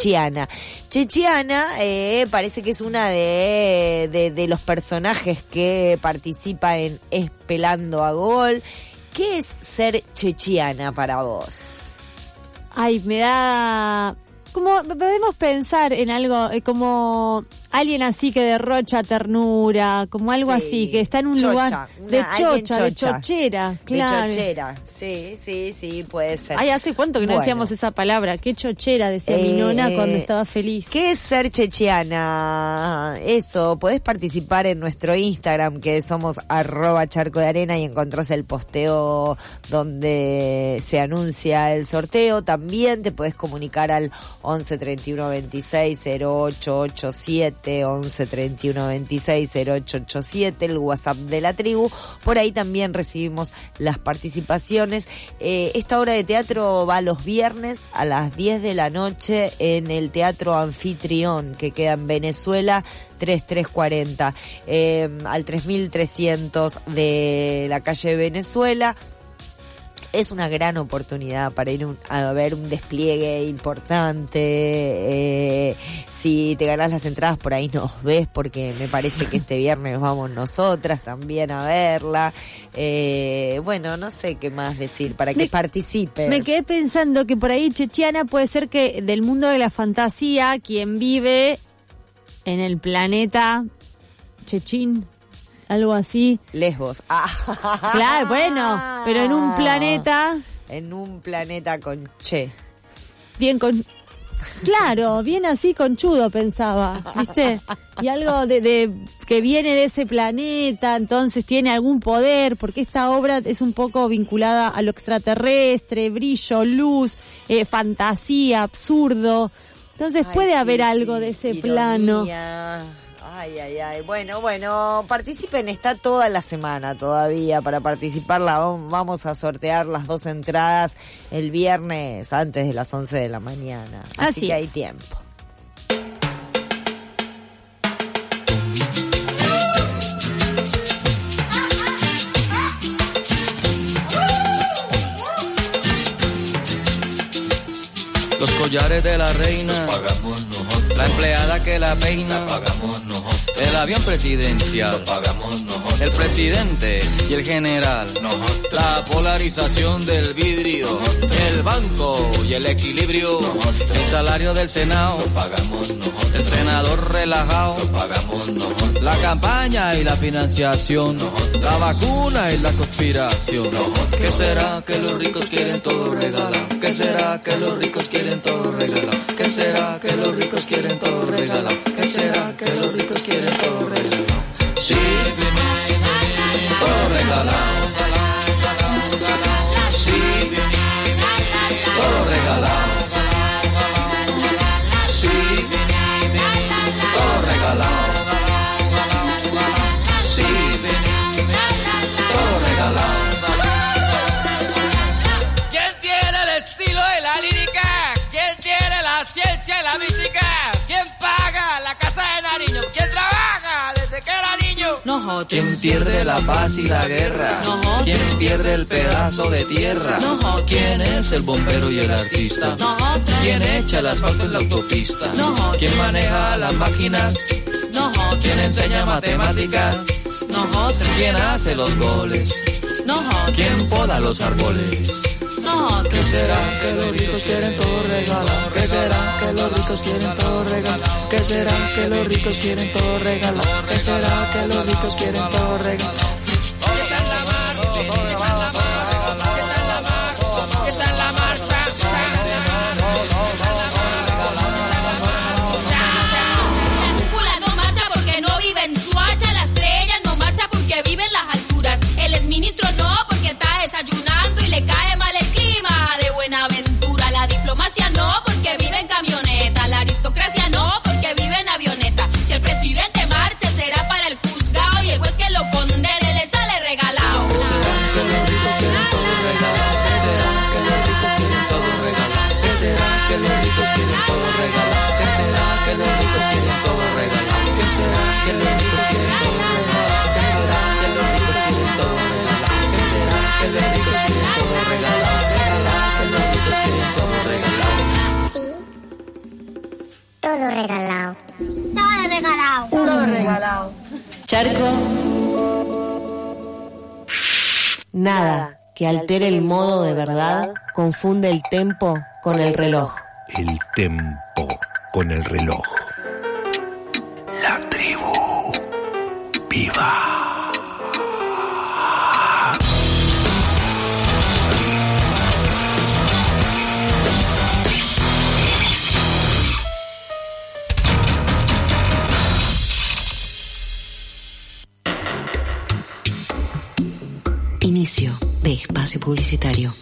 Chechiana parece que es una de los personajes que participa en Espelando a Gogol. ¿Qué es ser chechiana para vos? Ay, me da... Como podemos pensar en algo como alguien así que derrocha ternura, como algo así, que está en un lugar de chochera, claro. De chochera, sí, puede ser. Ay, ¿hace cuánto que no decíamos esa palabra? Qué chochera, decía mi nona cuando estaba feliz. ¿Qué es ser chechiana? Eso, podés participar en nuestro Instagram, que somos @charco de arena, y encontrás el posteo donde se anuncia el sorteo. También te podés comunicar al 11 31 26 0887, 11 31 26 0887, el WhatsApp de la tribu. Por ahí también recibimos las participaciones. Esta obra de teatro va los viernes a las 10 de la noche en el Teatro Anfitrión, que queda en Venezuela 3340, al 3300 de la calle Venezuela. Es una gran oportunidad para ir a ver un despliegue importante. Si te ganás las entradas, por ahí nos ves, porque me parece que este viernes vamos nosotras también a verla. Bueno, no sé qué más decir para que participen. Me quedé pensando que por ahí chechiana puede ser que del mundo de la fantasía, quien vive en el planeta Chechín, algo así. Lesbos. Claro, bueno, pero en un planeta... En un planeta con che. Bien con... Claro, bien así conchudo pensaba, ¿viste? Y algo de que viene de ese planeta, entonces tiene algún poder, porque esta obra es un poco vinculada a lo extraterrestre, brillo, luz, fantasía, absurdo. Entonces puede haber algo de ese plano. Ay. Bueno, participen, está toda la semana todavía para participar. Vamos a sortear las 2 entradas el viernes antes de las 11 de la mañana. Así que hay tiempo. Los collares de la reina los pagamos nosotros. La empleada que la peina la pagamos nosotros. El avión presidencial lo pagamos nosotros. El presidente y el general nosotros. La polarización del vidrio nosotros. El banco y el equilibrio nosotros. El salario del Senado lo pagamos nosotros. El senador relajado lo pagamos nosotros. La campaña y la financiación nosotros. La vacuna y la conspiración nosotros. ¿Qué será que los ricos quieren todo regalar? ¿Qué será que los ricos quieren todo regalado? ¿Qué será que los ricos quieren todo regalado? ¿Qué será que los ricos quieren todo regalado? Sí, todo regalado. Sí, todo regalado. Sí, todo regalado. Sí, todo regalado. La ciencia y la mística, ¿quién paga la Nosotros. ¿Quién pierde la paz y la guerra? Nosotros. ¿Quién pierde el pedazo de tierra? Nosotros. ¿Quién es el bombero y el artista? Nosotros. ¿Quién echa el asfalto en la autopista? Nosotros. ¿Quién maneja las máquinas? Nosotros. ¿Quién enseña matemáticas? Nosotros. ¿Quién hace los goles? Nosotros. ¿Quién poda los árboles? Nosotros. ¿Qué será que los ricos quieren todo regalar? ¿Qué será que los ricos quieren todo regalar? ¿Qué será que los ricos quieren todo regalar? ¿Qué será que los ricos quieren todo regalar? Desayunando y le cae mal el clima de Buenaventura. La diplomacia no, porque vive en camioneta. La aristocracia no, porque vive en avioneta. Si el presidente marcha será para el juzgado y el juez que lo condene le sale regalado. ¿Será que los ricos quieren todo regalar? ¿Será que los ricos quieren todo regalar? ¿Será que los ricos quieren todo regalar? ¿Será que los ricos quieren todo regalar? ¿Será que los ricos quieren todo regalar? ¿Será que los ricos quieren todo regalar? Que los ricos quieren todo regalado. ¿Será que los ricos quieren todo regalado? Sí. Todo regalado. Todo regalado. Todo regalado. Charco. Nada que altere el modo de verdad confunde el tempo con el reloj. El tempo con el reloj. La tribu. ¡Viva! Inicio de espacio publicitario.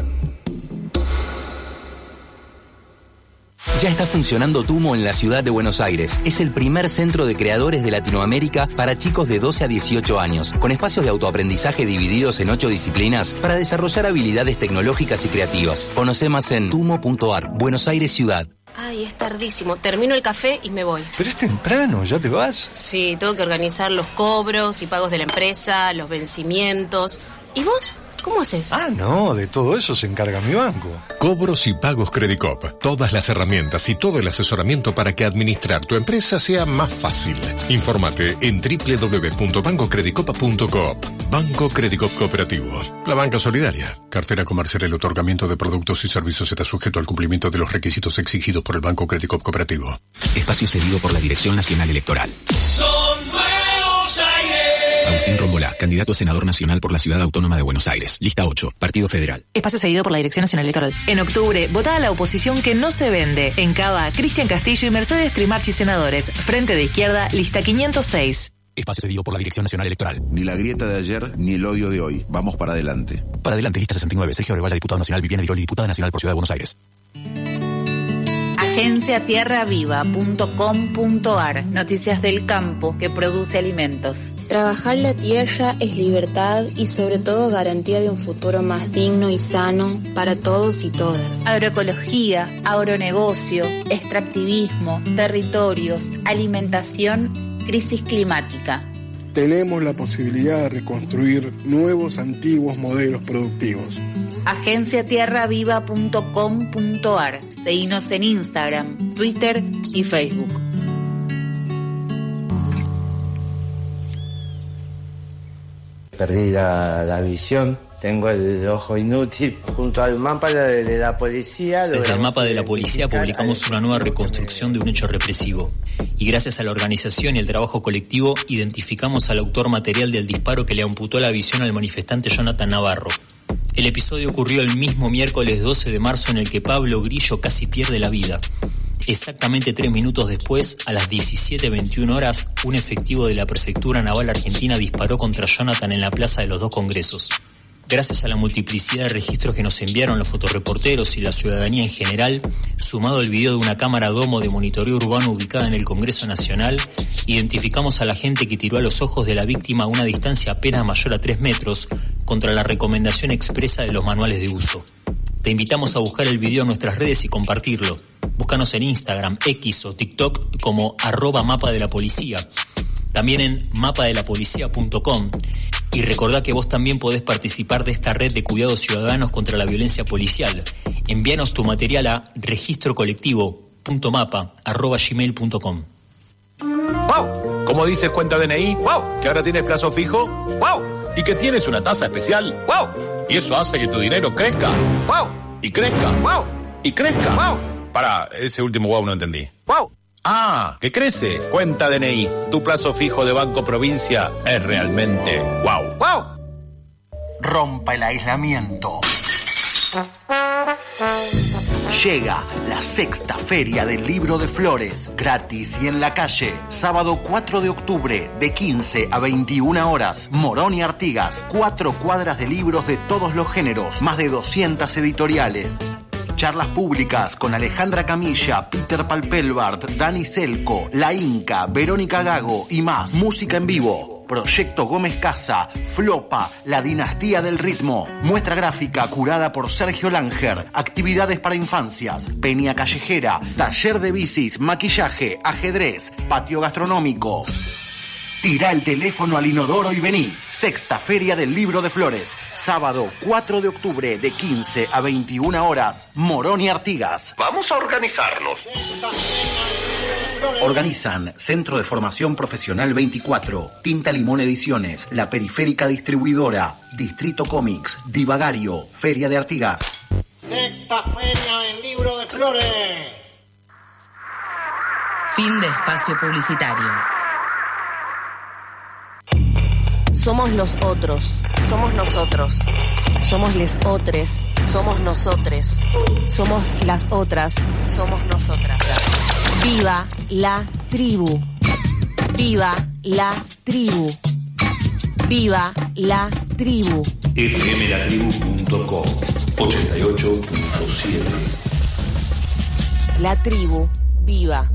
Ya está funcionando Tumo en la ciudad de Buenos Aires. Es el primer centro de creadores de Latinoamérica para chicos de 12 a 18 años, con espacios de autoaprendizaje divididos en 8 disciplinas para desarrollar habilidades tecnológicas y creativas. Conoce más en tumo.ar, Buenos Aires Ciudad. Ay, es tardísimo. Termino el café y me voy. Pero es temprano, ¿ya te vas? Sí, tengo que organizar los cobros y pagos de la empresa, los vencimientos. ¿Y vos? ¿Cómo haces? Ah, no, de todo eso se encarga mi banco. Cobros y pagos Credicop. Todas las herramientas y todo el asesoramiento para que administrar tu empresa sea más fácil. Infórmate en www.bancocredicoop.coop. Banco Credicop Cooperativo. La banca solidaria. Cartera comercial. El otorgamiento de productos y servicios está sujeto al cumplimiento de los requisitos exigidos por el Banco Credicop Cooperativo. Espacio cedido por la Dirección Nacional Electoral. Son Nuevos Aires. Agustín Rómbola, candidato a senador nacional por la Ciudad Autónoma de Buenos Aires. Lista 8, Partido Federal. Espacio seguido por la Dirección Nacional Electoral. En octubre, vota a la oposición que no se vende. En Cava, Cristian Castillo y Mercedes Trimarchi senadores. Frente de Izquierda, lista 506. Espacio cedido por la Dirección Nacional Electoral. Ni la grieta de ayer, ni el odio de hoy. Vamos para adelante. Para adelante, lista 69. Sergio Arevalla, diputado nacional. Viviana Diroli, diputada nacional por Ciudad de Buenos Aires. agenciatierraviva.com.ar. Noticias del campo que produce alimentos. Trabajar la tierra es libertad y sobre todo garantía de un futuro más digno y sano para todos y todas. Agroecología, agronegocio, extractivismo, territorios, alimentación, crisis climática. Tenemos la posibilidad de reconstruir nuevos, antiguos modelos productivos. agenciatierraviva.com.ar. Seguinos en Instagram, Twitter y Facebook. Perdí la visión, tengo el ojo inútil. Junto al mapa de la policía... Desde el mapa de la policía publicamos una nueva reconstrucción de un hecho represivo. Y gracias a la organización y el trabajo colectivo, identificamos al autor material del disparo que le amputó la visión al manifestante Jonathan Navarro. El episodio ocurrió el mismo miércoles 12 de marzo en el que Pablo Grillo casi pierde la vida. Exactamente 3 minutos después, a las 17:21 horas, un efectivo de la Prefectura Naval Argentina disparó contra Jonathan en la Plaza de los Dos Congresos. Gracias a la multiplicidad de registros que nos enviaron los fotoreporteros y la ciudadanía en general, sumado el video de una cámara domo de monitoreo urbano ubicada en el Congreso Nacional, identificamos a la gente que tiró a los ojos de la víctima a una distancia apenas mayor a 3 metros, contra la recomendación expresa de los manuales de uso. Te invitamos a buscar el video en nuestras redes y compartirlo. Búscanos en Instagram, X o TikTok como @mapa de la policía. también en mapadelapolicía.com. Y recordá que vos también podés participar de esta red de cuidados ciudadanos contra la violencia policial. Envíanos tu material a registrocolectivo.mapa@gmail.com. ¡Wow! ¿Cómo dices cuenta DNI? ¡Wow! ¿Que ahora tienes plazo fijo? ¡Wow! ¿Y que tienes una tasa especial? ¡Wow! Y eso hace que tu dinero crezca. ¡Wow! Y crezca. ¡Wow! Y crezca. ¡Wow! Pará, ese último wow no entendí. ¡Wow! Ah, que crece. Cuenta DNI. Tu plazo fijo de Banco Provincia es realmente wow. ¡Wow! Rompa el aislamiento. Llega la 6ª Feria del Libro de Flores, gratis y en la calle, sábado 4 de octubre, de 15 a 21 horas, Morón y Artigas, 4 cuadras de libros de todos los géneros, más de 200 editoriales. Charlas públicas con Alejandra Camilla, Peter Palpelbart, Dani Selco, La Inca, Verónica Gago y más. Música en vivo. Proyecto Gómez Casa, Flopa, La Dinastía del Ritmo. Muestra gráfica curada por Sergio Langer. Actividades para infancias. Peña callejera. Taller de bicis, maquillaje, ajedrez. Patio gastronómico. Tira el teléfono al inodoro y vení. 6ª Feria del Libro de Flores. Sábado 4 de octubre de 15 a 21 horas. Morón y Artigas. Vamos a organizarnos. Organizan Centro de Formación Profesional 24, Tinta Limón Ediciones, La Periférica Distribuidora, Distrito Cómics, Divagario, Feria de Artigas. 6ª Feria del Libro de Flores. Fin de espacio publicitario. Somos los otros, somos nosotros, somos les otres, somos nosotres, somos las otras, somos nosotras. Viva la tribu, viva la tribu, viva la tribu. fmlatribu.com 88.7. La tribu viva.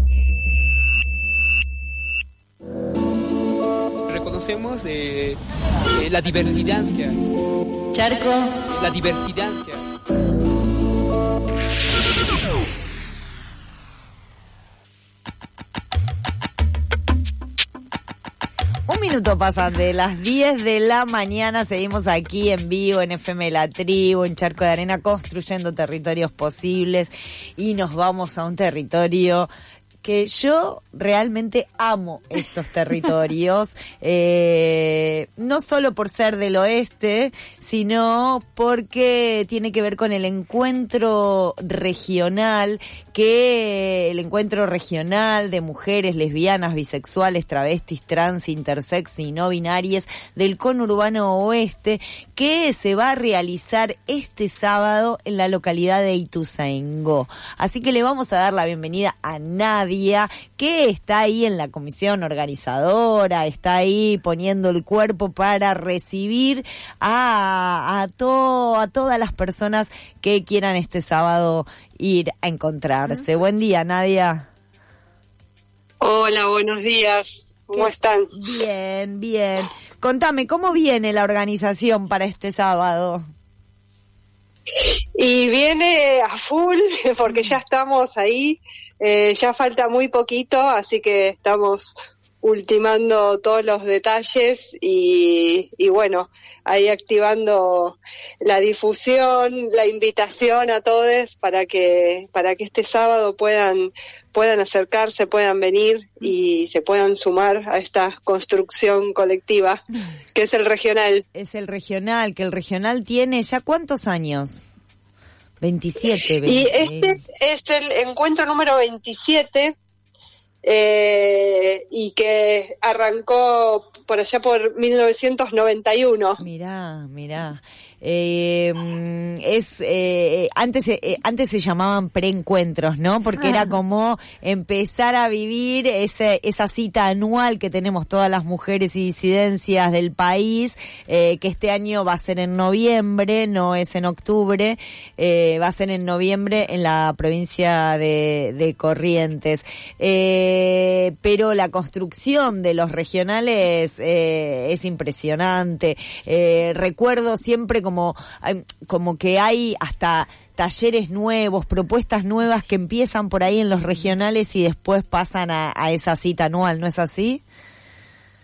Reconocemos la diversidad que hay. Charco. La diversidad que hay. Un minuto pasan de las 10 de la mañana, seguimos aquí en vivo en FM La Tribu, en Charco de Arena, construyendo territorios posibles y nos vamos a un territorio que yo realmente amo estos territorios, no solo por ser del oeste, sino porque tiene que ver con el encuentro regional, de mujeres lesbianas, bisexuales, travestis, trans, intersex y no binarias del conurbano oeste, que se va a realizar este sábado en la localidad de Ituzaingó. Así que le vamos a dar la bienvenida a Nadia, que está ahí en la comisión organizadora, está ahí poniendo el cuerpo para recibir a todas las personas que quieran este sábado ir a encontrarse. Buen día, Nadia. Hola, buenos días. ¿Cómo están? Bien, bien. Contame, ¿cómo viene la organización para este sábado? Y viene a full, porque ya estamos ahí, ya falta muy poquito, así que estamos ultimando todos los detalles y bueno, ahí activando la difusión, la invitación a todos para que este sábado puedan acercarse, puedan venir y se puedan sumar a esta construcción colectiva que es el regional. Es el regional, que el regional tiene ya ¿cuántos años? 27. Y este es el encuentro número 27, y que arrancó por allá por 1991. Mirá. Antes se llamaban preencuentros, ¿no? Porque era como empezar a vivir esa cita anual que tenemos todas las mujeres y disidencias del país, que este año va a ser en noviembre, no es en octubre, va a ser en noviembre en la provincia de Corrientes. Pero la construcción de los regionales es impresionante. Recuerdo siempre como que hay hasta talleres nuevos, propuestas nuevas que empiezan por ahí en los regionales y después pasan a esa cita anual, ¿no es así?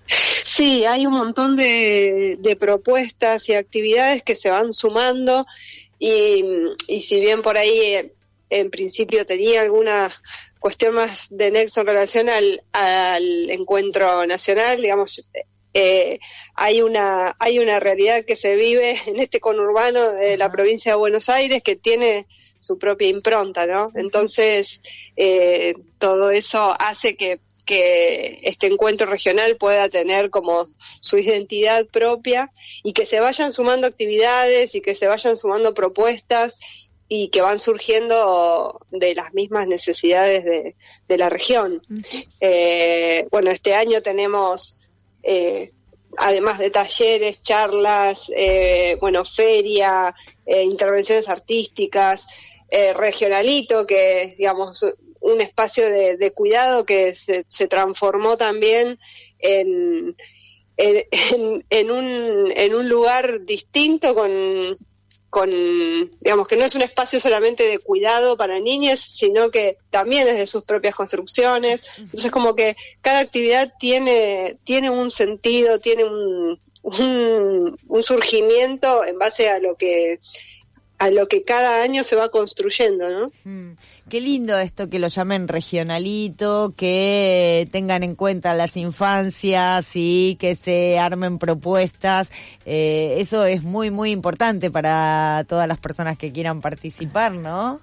Sí, hay un montón de propuestas y actividades que se van sumando y si bien por ahí en principio tenía alguna cuestión más de nexo en relación al encuentro nacional, digamos, hay una realidad que se vive en este conurbano de la provincia de Buenos Aires que tiene su propia impronta, ¿no? Entonces, todo eso hace que este encuentro regional pueda tener como su identidad propia y que se vayan sumando actividades y que se vayan sumando propuestas y que van surgiendo de las mismas necesidades de la región. Bueno, este año tenemos, además de talleres, charlas, feria, intervenciones artísticas, regionalito, que digamos un espacio de cuidado que se transformó también en un lugar distinto con digamos que no es un espacio solamente de cuidado para niñas, sino que también es de sus propias construcciones. Entonces como que cada actividad tiene un sentido, tiene un surgimiento en base a lo que cada año se va construyendo, ¿no? Qué lindo esto que lo llamen regionalito, que tengan en cuenta las infancias y que se armen propuestas. Eso es muy, muy importante para todas las personas que quieran participar, ¿no?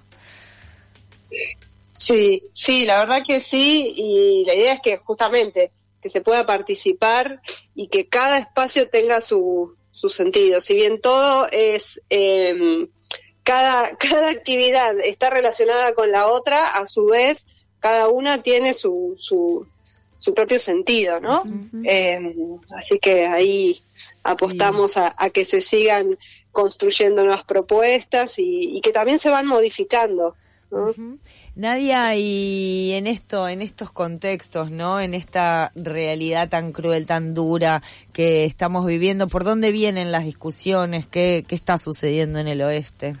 Sí, la verdad que sí, y la idea es que justamente que se pueda participar y que cada espacio tenga su sentido. Si bien todo es... Cada actividad está relacionada con la otra, a su vez, cada una tiene su propio sentido, ¿no? Así que ahí apostamos a que se sigan construyendo nuevas propuestas y que también se van modificando, ¿no? Nadia, y en estos contextos, ¿no? En esta realidad tan cruel, tan dura que estamos viviendo, ¿por dónde vienen las discusiones? ¿Qué está sucediendo en el oeste?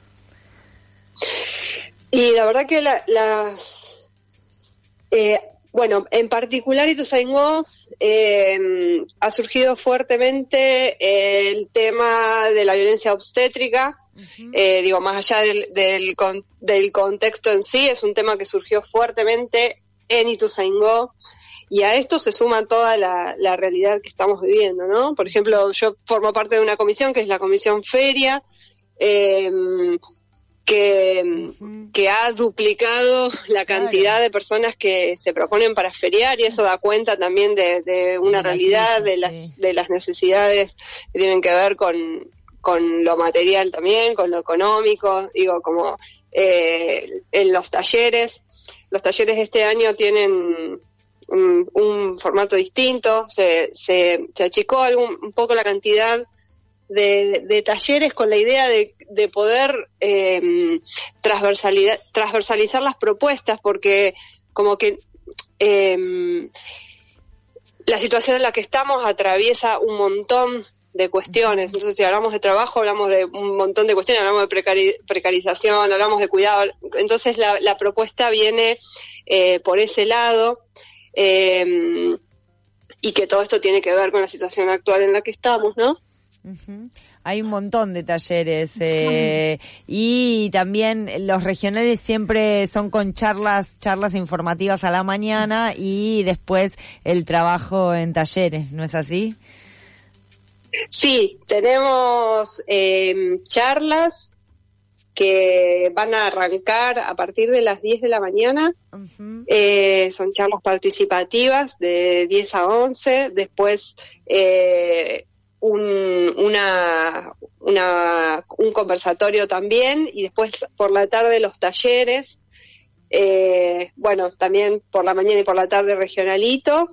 Y la verdad que en particular Ituzaingó ha surgido fuertemente el tema de la violencia obstétrica. Más allá del contexto en sí, es un tema que surgió fuertemente en Ituzaingó, y a esto se suma toda la realidad que estamos viviendo, ¿no? Por ejemplo, yo formo parte de una comisión que es la Comisión Feria, que ha duplicado la cantidad de personas que se proponen para feriar, y eso da cuenta también de una realidad, de las necesidades que tienen que ver con lo material también, con lo económico. Digo, como en los talleres este año tienen un formato distinto, se achicó un poco la cantidad de talleres con la idea de poder transversalizar las propuestas, porque como que la situación en la que estamos atraviesa un montón de cuestiones. Entonces, si hablamos de trabajo, hablamos de un montón de cuestiones, hablamos de precarización, hablamos de cuidado. Entonces, la propuesta viene por ese lado, y que todo esto tiene que ver con la situación actual en la que estamos, ¿no? Hay un montón de talleres, y también los regionales siempre son con charlas informativas a la mañana y después el trabajo en talleres, ¿no es así? Sí, tenemos charlas que van a arrancar a partir de las 10 de la mañana. Son charlas participativas de 10 a 11, después un conversatorio también, y después por la tarde los talleres, también por la mañana y por la tarde regionalito,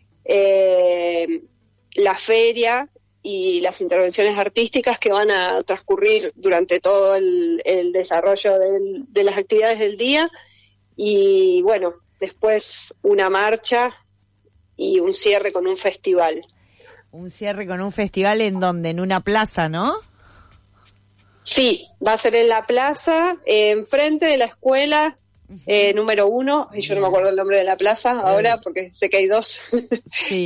la feria y las intervenciones artísticas que van a transcurrir durante todo el desarrollo de las actividades del día, y bueno, después una marcha y un cierre con un festival. Un cierre con un festival en donde, en una plaza, ¿no? Sí, va a ser en la plaza, enfrente de la escuela número 1, y yo no me acuerdo el nombre de la plaza ahora porque sé que hay 2. Sí.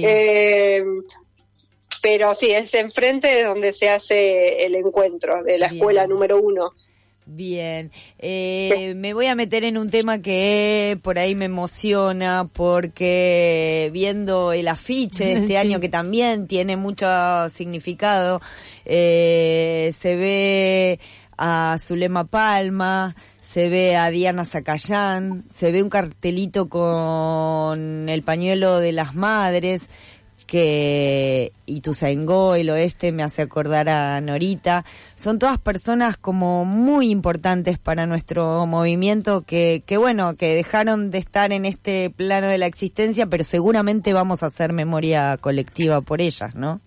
Pero sí, es enfrente de donde se hace el encuentro de la escuela número 1. Bien, me voy a meter en un tema que por ahí me emociona porque viendo el afiche de este año, que también tiene mucho significado, se ve a Zulema Palma, se ve a Diana Zacayán, se ve un cartelito con el pañuelo de las madres, que Ituzaingó, el oeste, me hace acordar a Norita. Son todas personas como muy importantes para nuestro movimiento que bueno, que dejaron de estar en este plano de la existencia, pero seguramente vamos a hacer memoria colectiva por ellas, ¿no?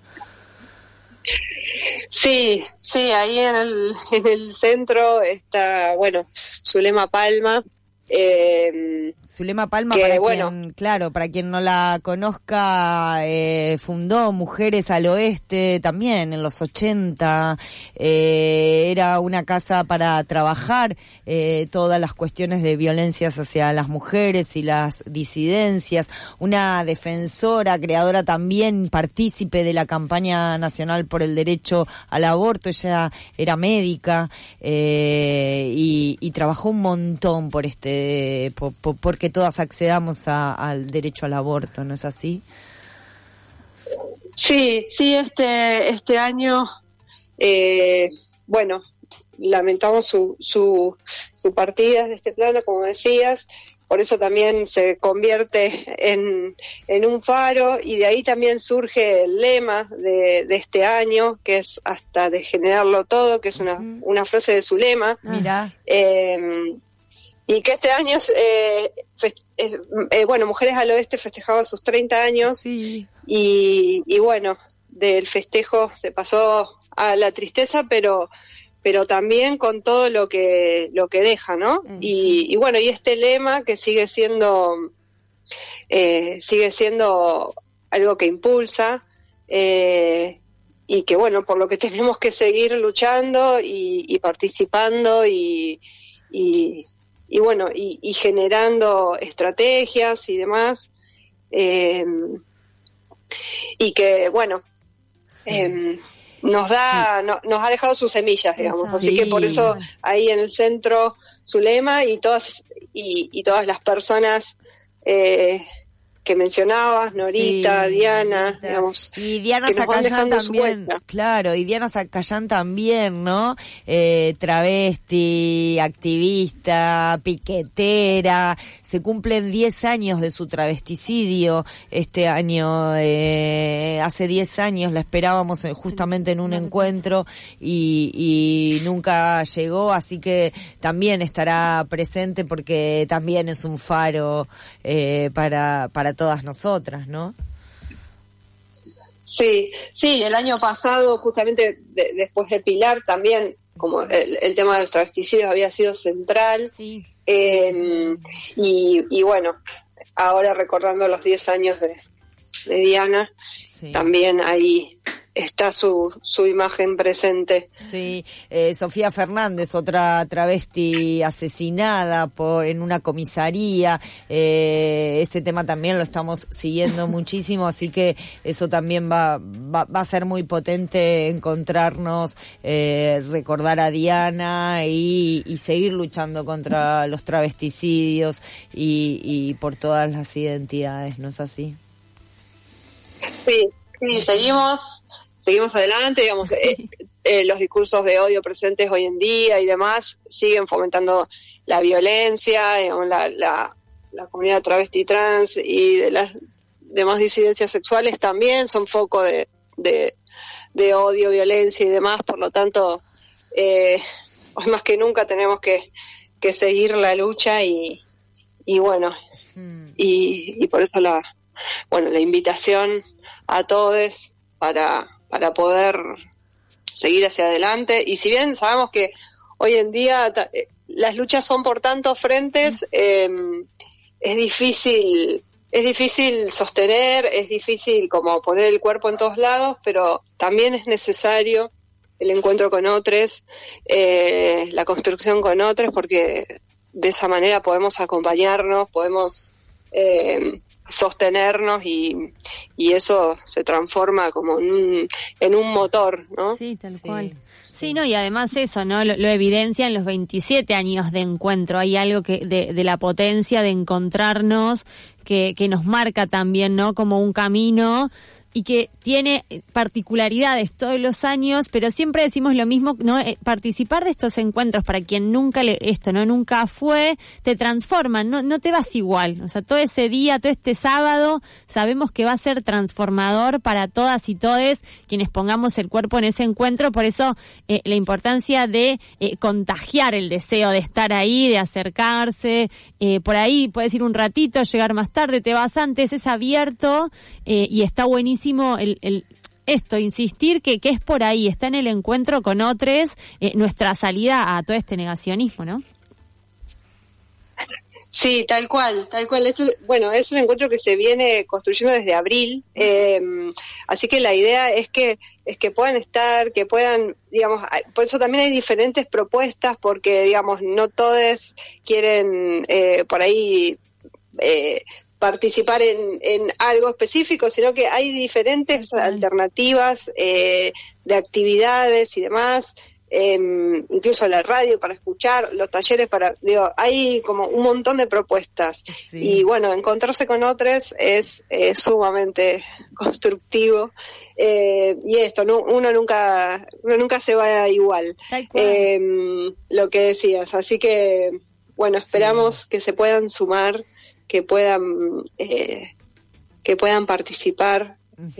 Sí, ahí en el centro está, bueno, Zulema Palma. Zulema Palma, para quien no la conozca, fundó Mujeres al Oeste también en los 80, era una casa para trabajar todas las cuestiones de violencias hacia las mujeres y las disidencias, una defensora, creadora también, partícipe de la campaña nacional por el derecho al aborto. Ella era médica y trabajó un montón por porque todas accedamos al derecho al aborto, ¿no es así? Sí, este año, bueno, lamentamos su partida de este plano, como decías, por eso también se convierte en un faro, y de ahí también surge el lema de este año, que es hasta degenerarlo todo, que es una frase de Zulema. Mira. Y que este año, bueno, Mujeres al Oeste festejaba sus 30 años, sí. y bueno, del festejo se pasó a la tristeza, pero también con todo lo que deja, ¿no? Y bueno, y este lema que sigue siendo algo que impulsa, y que bueno, por lo que tenemos que seguir luchando y participando y bueno, y generando estrategias y demás, y que bueno, nos ha dejado sus semillas, digamos. Así que por eso ahí en el centro Zulema y todas las personas que mencionabas, Norita, Diana, digamos, y Diana que nos van Zacayán dejando su también, huella. claro, y Diana Zacayán también, ¿no? Travesti, activista, piquetera, se cumplen 10 años de su travesticidio este año, hace 10 años la esperábamos justamente en un encuentro y nunca llegó, así que también estará presente porque también es un faro para todas nosotras, ¿no? Sí, el año pasado, justamente después de Pilar, también, como el tema de los travesticidios había sido central, sí. Y bueno, ahora recordando los 10 años de Diana, sí. También ahí está su imagen presente. Sí, Sofía Fernández, otra travesti asesinada en una comisaría, ese tema también lo estamos siguiendo muchísimo, así que eso también va a ser muy potente encontrarnos, recordar a Diana y seguir luchando contra los travesticidios y por todas las identidades, ¿no es así? Sí, seguimos adelante, digamos, los discursos de odio presentes hoy en día y demás siguen fomentando la violencia, digamos, la comunidad travesti trans y de las demás disidencias sexuales también son foco de odio, violencia y demás, por lo tanto, hoy más que nunca tenemos que seguir la lucha y bueno, y por eso la invitación a todos para poder seguir hacia adelante. Y si bien sabemos que hoy en día las luchas son por tantos frentes, es difícil sostener, es difícil como poner el cuerpo en todos lados, pero también es necesario el encuentro con otros, la construcción con otros, porque de esa manera podemos acompañarnos, podemos sostenernos y eso se transforma como en un motor, ¿no? Sí, tal cual. Sí, no, y además eso, ¿no? Lo evidencia en los 27 años de encuentro. Hay algo que de la potencia de encontrarnos que nos marca también, ¿no? Como un camino y que tiene particularidades todos los años, pero siempre decimos lo mismo, ¿no? Participar de estos encuentros, para quien nunca nunca fue, te transforman, no te vas igual. O sea, todo ese día, todo este sábado, sabemos que va a ser transformador para todas y todes quienes pongamos el cuerpo en ese encuentro. Por eso la importancia de contagiar el deseo de estar ahí, de acercarse. Por ahí puedes ir un ratito, llegar más tarde, te vas antes, es abierto y está buenísimo insistir que es por ahí, está en el encuentro con otros, nuestra salida a todo este negacionismo, ¿no? Sí, tal cual. Esto, bueno, es un encuentro que se viene construyendo desde abril, así que la idea es que puedan estar, que puedan, digamos, por eso también hay diferentes propuestas, porque, digamos, no todos quieren por ahí participar en algo específico, sino que hay diferentes alternativas de actividades y demás, incluso la radio para escuchar, los talleres hay como un montón de propuestas. Sí. Y bueno, encontrarse con otros es sumamente constructivo, y esto, uno nunca se va igual, lo que decías, así que bueno, esperamos que se puedan sumar, que puedan participar.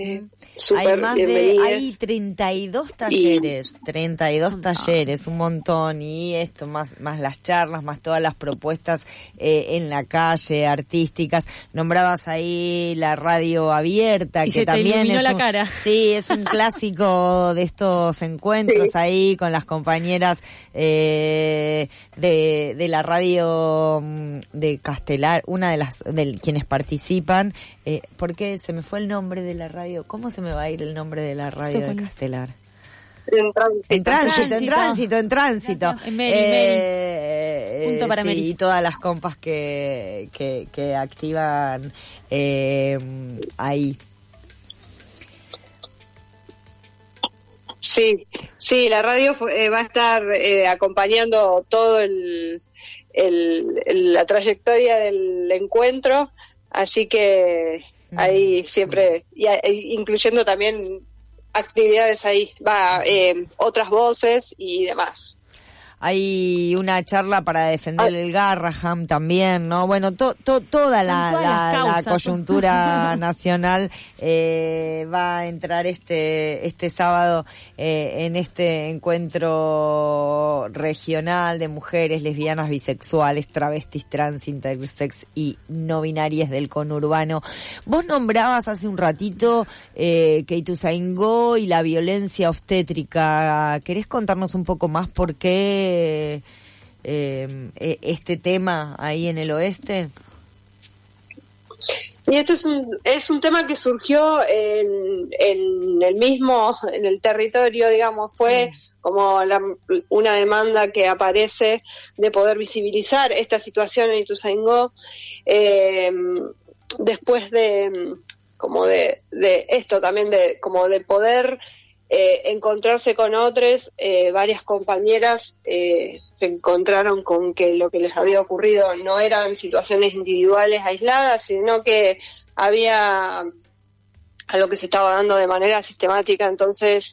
Hay 32 talleres, 32 talleres, un montón, y esto más las charlas, más todas las propuestas en la calle, artísticas. Nombrabas ahí la radio abierta, y que se también te la cara. Sí, es un clásico de estos encuentros, sí. Ahí con las compañeras de la radio de Castelar, una de quienes participan, porque se me fue el nombre de la radio. ¿Cómo se me va a ir el nombre de la radio de Castelar? En tránsito. Punto para Mary. Y todas las compas que activan ahí. Sí, la radio va a estar acompañando todo la trayectoria del encuentro, así que ahí siempre, incluyendo también actividades ahí, otras voces y demás. Hay una charla para defender el Garraham también, ¿no? Bueno, toda la coyuntura nacional va a entrar este sábado en este encuentro regional de mujeres lesbianas, bisexuales, travestis, trans, intersex y no binarias del conurbano. Vos nombrabas hace un ratito que Ituzaingó y la violencia obstétrica. ¿Querés contarnos un poco más por qué este tema ahí en el oeste? Y este es un tema que surgió en el territorio, digamos, fue como una demanda que aparece de poder visibilizar esta situación en Ituzaingó, después de esto también, de poder encontrarse con otros. Varias compañeras se encontraron con que lo que les había ocurrido no eran situaciones individuales aisladas, sino que había algo que se estaba dando de manera sistemática. Entonces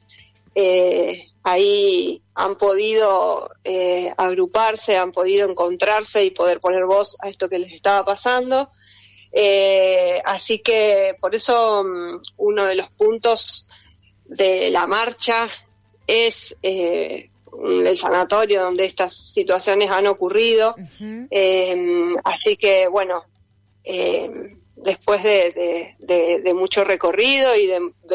ahí han podido agruparse, han podido encontrarse y poder poner voz a esto que les estaba pasando. Así que por eso uno de los puntos de la marcha es el sanatorio donde estas situaciones han ocurrido. Así que bueno, después de mucho recorrido y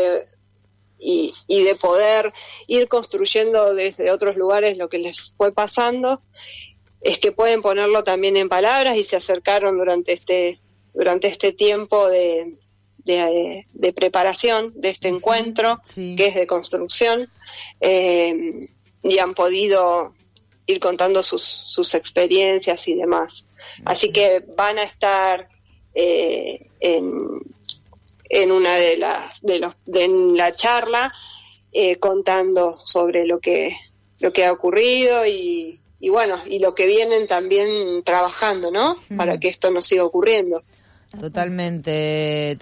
de poder ir construyendo desde otros lugares lo que les fue pasando, es que pueden ponerlo también en palabras, y se acercaron durante este tiempo de preparación de este encuentro, que es de construcción, y han podido ir contando sus experiencias y demás. Así que van a estar en una de la charla contando sobre lo que ha ocurrido y bueno, y lo que vienen también trabajando, ¿no? Para que esto no siga ocurriendo. Totalmente.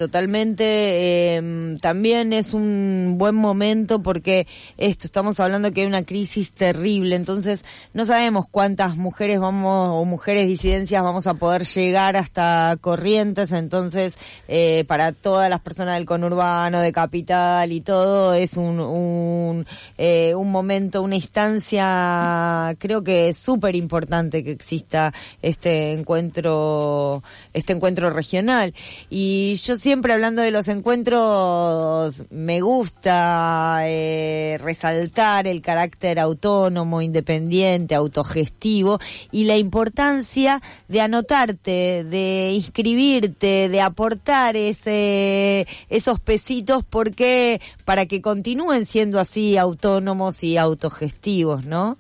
También es un buen momento porque estamos hablando que hay una crisis terrible, entonces no sabemos cuántas mujeres mujeres disidencias vamos a poder llegar hasta Corrientes, entonces para todas las personas del conurbano, de Capital y todo, es un momento, una instancia, creo que es súper importante que exista este encuentro regional. Y yo siempre, hablando de los encuentros, me gusta resaltar el carácter autónomo, independiente, autogestivo y la importancia de anotarte, de inscribirte, de aportar esos pesitos para que continúen siendo así autónomos y autogestivos, ¿no?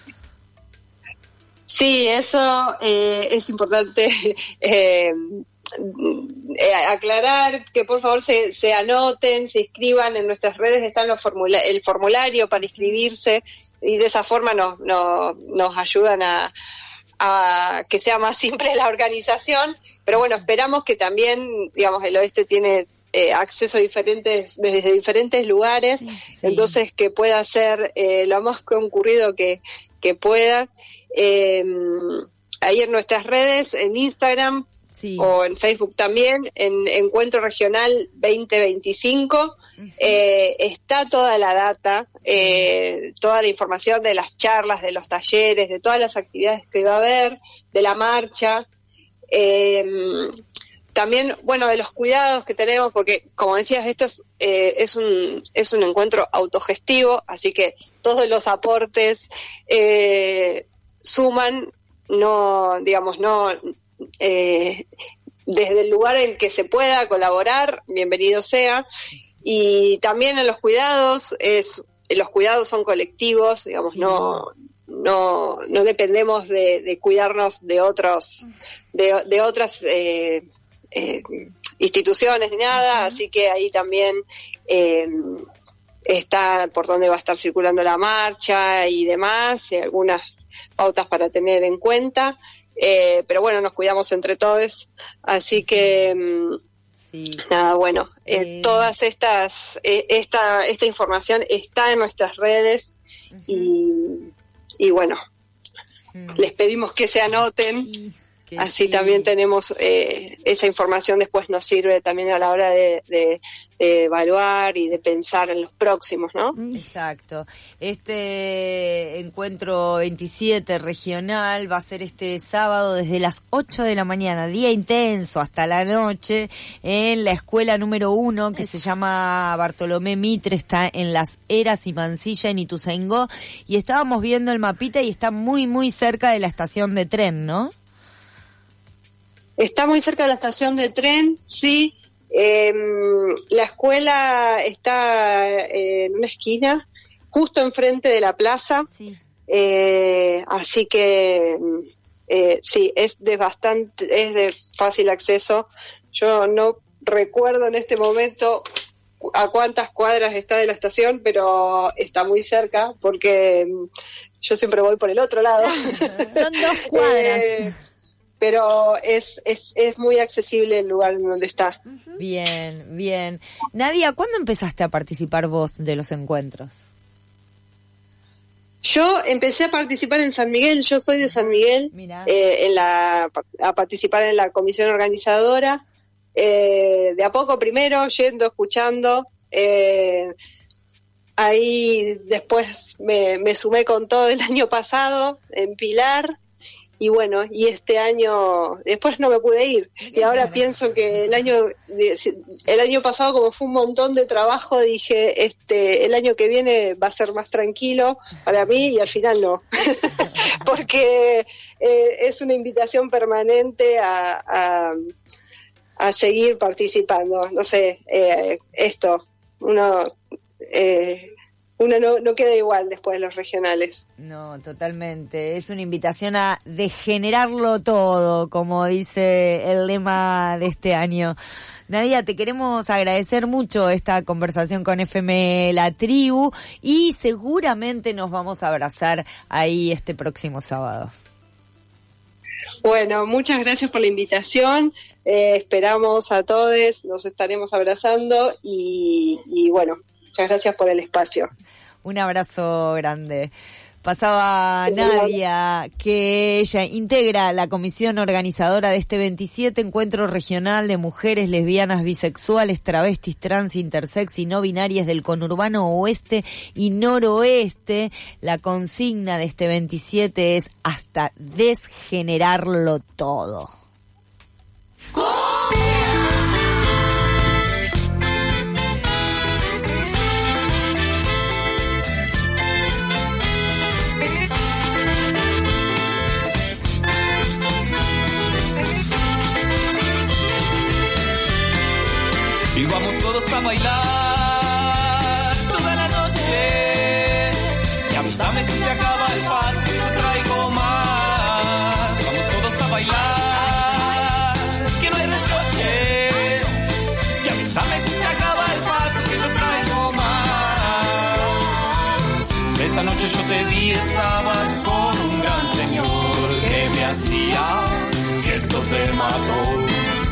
Sí, eso es importante aclarar, que por favor se anoten, se inscriban. En nuestras redes está el formulario para inscribirse y de esa forma nos ayudan a que sea más simple la organización. Pero bueno, esperamos que también, digamos, el Oeste tiene acceso desde diferentes lugares, sí. Entonces que pueda ser lo más concurrido que pueda. Ahí en nuestras redes, en Instagram, sí, o en Facebook también, en Encuentro Regional 2025, está toda la data, toda la información de las charlas, de los talleres, de todas las actividades que va a haber, de la marcha, también, bueno, de los cuidados que tenemos, porque como decías, esto es un encuentro autogestivo, así que todos los aportes suman, desde el lugar en que se pueda colaborar, bienvenido sea. Y también en los cuidados, los cuidados son colectivos, digamos, sí. no dependemos de cuidarnos de otras instituciones ni nada, uh-huh. Así que ahí también está por dónde va a estar circulando la marcha y demás, algunas pautas para tener en cuenta, pero bueno, nos cuidamos entre todos, así que sí. Nada, bueno, todas esta información está en nuestras redes, uh-huh. y bueno, les pedimos que se anoten. Sí. Así sí. También tenemos esa información, después nos sirve también a la hora de evaluar y de pensar en los próximos, ¿no? Exacto. Este encuentro 27 regional va a ser este sábado desde las 8 de la mañana, día intenso, hasta la noche, en la escuela número 1 que se llama Bartolomé Mitre, está en Las Heras y Mansilla, en Ituzaingó, y estábamos viendo el mapita y está muy, muy cerca de la estación de tren, ¿no? Está muy cerca de la estación de tren, sí. La escuela está en una esquina, justo enfrente de la plaza. Sí. Así que sí, es de fácil acceso. Yo no recuerdo en este momento a cuántas cuadras está de la estación, pero está muy cerca porque yo siempre voy por el otro lado. Son 2 cuadras. Pero es muy accesible el lugar en donde está. Bien, bien. Nadia, ¿cuándo empezaste a participar vos de los encuentros? Yo empecé a participar en San Miguel, yo soy de San Miguel, a participar en la comisión organizadora, de a poco primero, yendo, escuchando, ahí después me sumé con todo el año pasado en Pilar. Y bueno, y este año, después no me pude ir. Y ahora pienso que el año pasado, como fue un montón de trabajo, dije, el año que viene va a ser más tranquilo para mí, y al final no. Porque es una invitación permanente a seguir participando. No sé, uno no queda igual después de los regionales. No, totalmente. Es una invitación a degenerarlo todo, como dice el lema de este año. Nadia, te queremos agradecer mucho esta conversación con FM La Tribu y seguramente nos vamos a abrazar ahí este próximo sábado. Bueno, muchas gracias por la invitación. Esperamos a todos, nos estaremos abrazando y bueno, muchas gracias por el espacio. Un abrazo grande. Pasaba Nadia, que ella integra la comisión organizadora de este 27 Encuentro Regional de Mujeres Lesbianas, Bisexuales, Travestis, Trans, Intersex y No Binarias del conurbano oeste y noroeste. La consigna de este 27 es hasta desgenerarlo todo. Y vamos todos a bailar toda la noche. Y avísame si se acaba el paso, que yo traigo más. Vamos todos a bailar, que no hay reproche. Y avísame si se acaba el paso, que yo traigo más. Esa noche yo te vi, estabas con un gran señor que me hacía gestos de matón.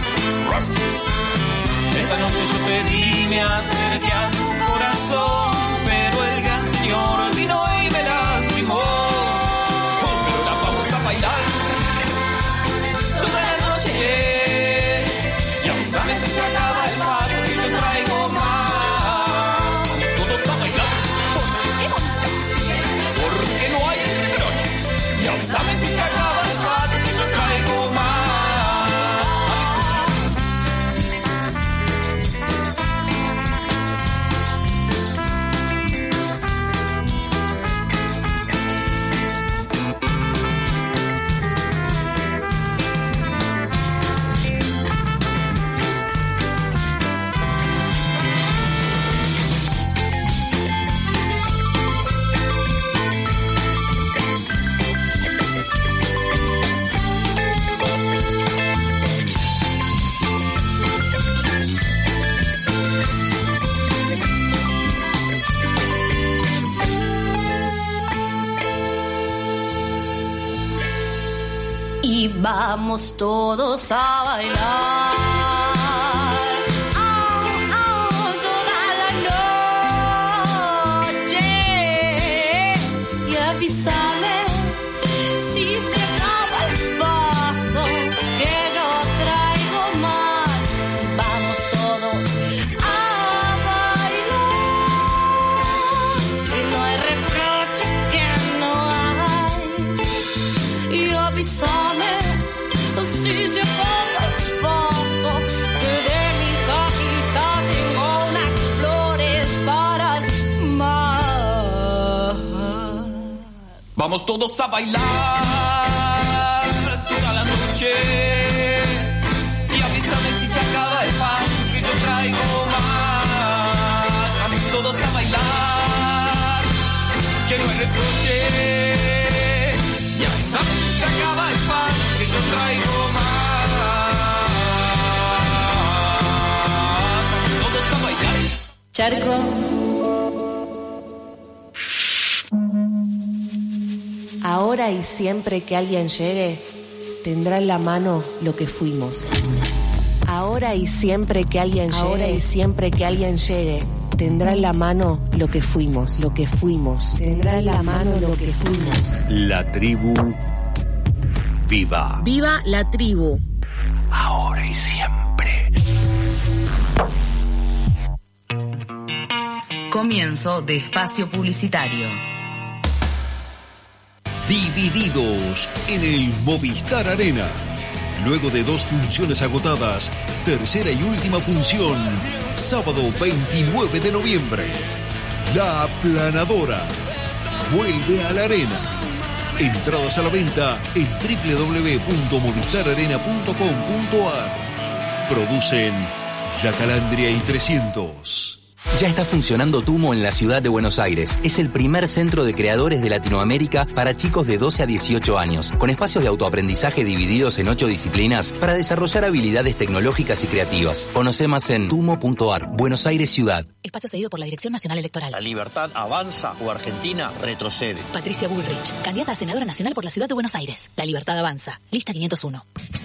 Esa noche yo te vi, me acerqué a tu corazón, pero el gran señor vino y me lastimó. Pero ahora vamos a bailar toda la noche. Y avísame si se acaba el paso, que yo traigo más. Todos a bailar, porque no hay reproche. Y avísame si se acaba el paso, que yo traigo más. Y vamos todos a bailar. Toda la noche. Y avísame si se acaba el paso, que yo traigo más. Vamos todos a bailar. Que no hay reproche, que no hay. Y avísame si se acaba el paso, que de mi cajita tengo unas flores para más. Vamos todos a bailar toda la noche. Y avísame si se acaba el pan, que yo traigo más. Vamos todos a bailar, que no hay reproche. Y avísame si se acaba el pan, que yo traigo más. Todos a bailar. Charco. Ahora y siempre que alguien llegue, tendrá en la mano lo que fuimos. Ahora y siempre que alguien llegue, ahora y siempre que alguien llegue, tendrá en la mano lo que fuimos, lo que fuimos. Tendrá en la mano lo que fuimos. La tribu viva. ¡Viva la tribu! Ahora y siempre. Comienzo de espacio publicitario. Divididos en el Movistar Arena. Luego de 2 funciones agotadas, tercera y última función, sábado 29 de noviembre. La Aplanadora vuelve a la arena. Entradas a la venta en www.movistararena.com.ar. Producen La Calandria y 300. Ya está funcionando TUMO en la ciudad de Buenos Aires. Es el primer centro de creadores de Latinoamérica para chicos de 12 a 18 años, con espacios de autoaprendizaje divididos en 8 disciplinas para desarrollar habilidades tecnológicas y creativas. Conoce más en tumo.ar. Buenos Aires Ciudad. Espacio cedido por la Dirección Nacional Electoral. ¿La libertad avanza o Argentina retrocede? Patricia Bullrich, candidata a senadora nacional por la ciudad de Buenos Aires. La libertad avanza. Lista 501.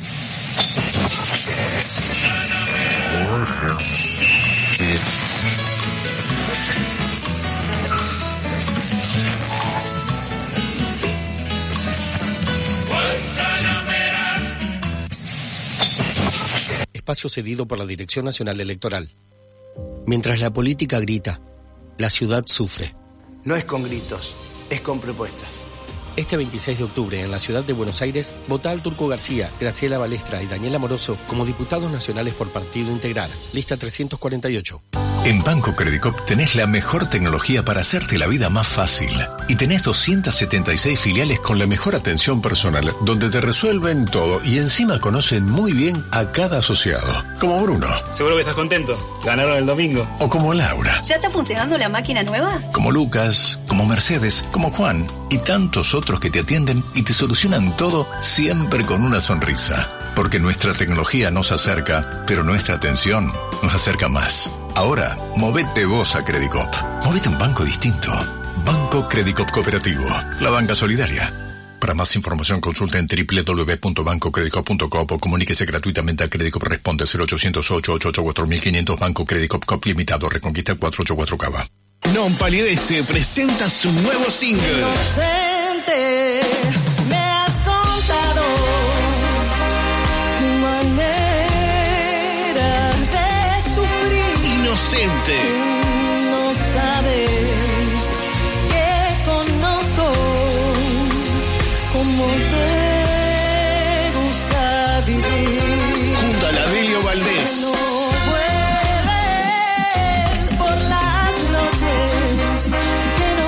Espacio cedido por la Dirección Nacional Electoral. Mientras la política grita, la ciudad sufre. No es con gritos, es con propuestas. Este 26 de octubre, en la ciudad de Buenos Aires, vota al Turco García, Graciela Balestra y Daniel Amoroso como diputados nacionales por partido integral. Lista 348. En Banco Credicop tenés la mejor tecnología para hacerte la vida más fácil. Y tenés 276 filiales con la mejor atención personal, donde te resuelven todo y encima conocen muy bien a cada asociado. Como Bruno. Seguro que estás contento. Ganaron el domingo. O como Laura. ¿Ya está funcionando la máquina nueva? Como Lucas, como Mercedes, como Juan y tantos otros que te atienden y te solucionan todo siempre con una sonrisa. Porque nuestra tecnología nos acerca, pero nuestra atención nos acerca más. Ahora, movete vos a Credicop. Movete a un banco distinto. Banco Credicop Cooperativo. La banca solidaria. Para más información consulta en www.bancocredicop.com o comuníquese gratuitamente a Credicop. Responde 0800-888-4500. Banco Credicop Cop Limitado. Reconquista 484 Cava. Non Palidece presenta su nuevo single. Inocente, me has contado tu manera de sufrir. Inocente. No sabes que conozco cómo te gusta vivir. Junto a la Delio Valdés. No vuelves por las noches que no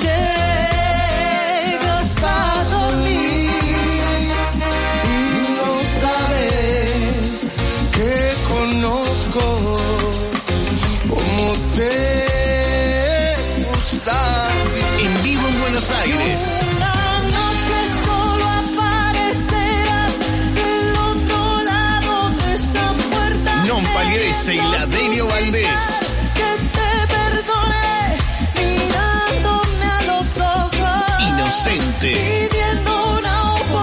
llegas a dormir y no sabes que conozco cómo te gusta vivir. En vivo en Buenos Aires. Una noche solo aparecerás del otro lado de esa puerta. Non Palidece y la Delio Valdés. Que te perdone mirándome a los ojos. Inocente. Pidiendo una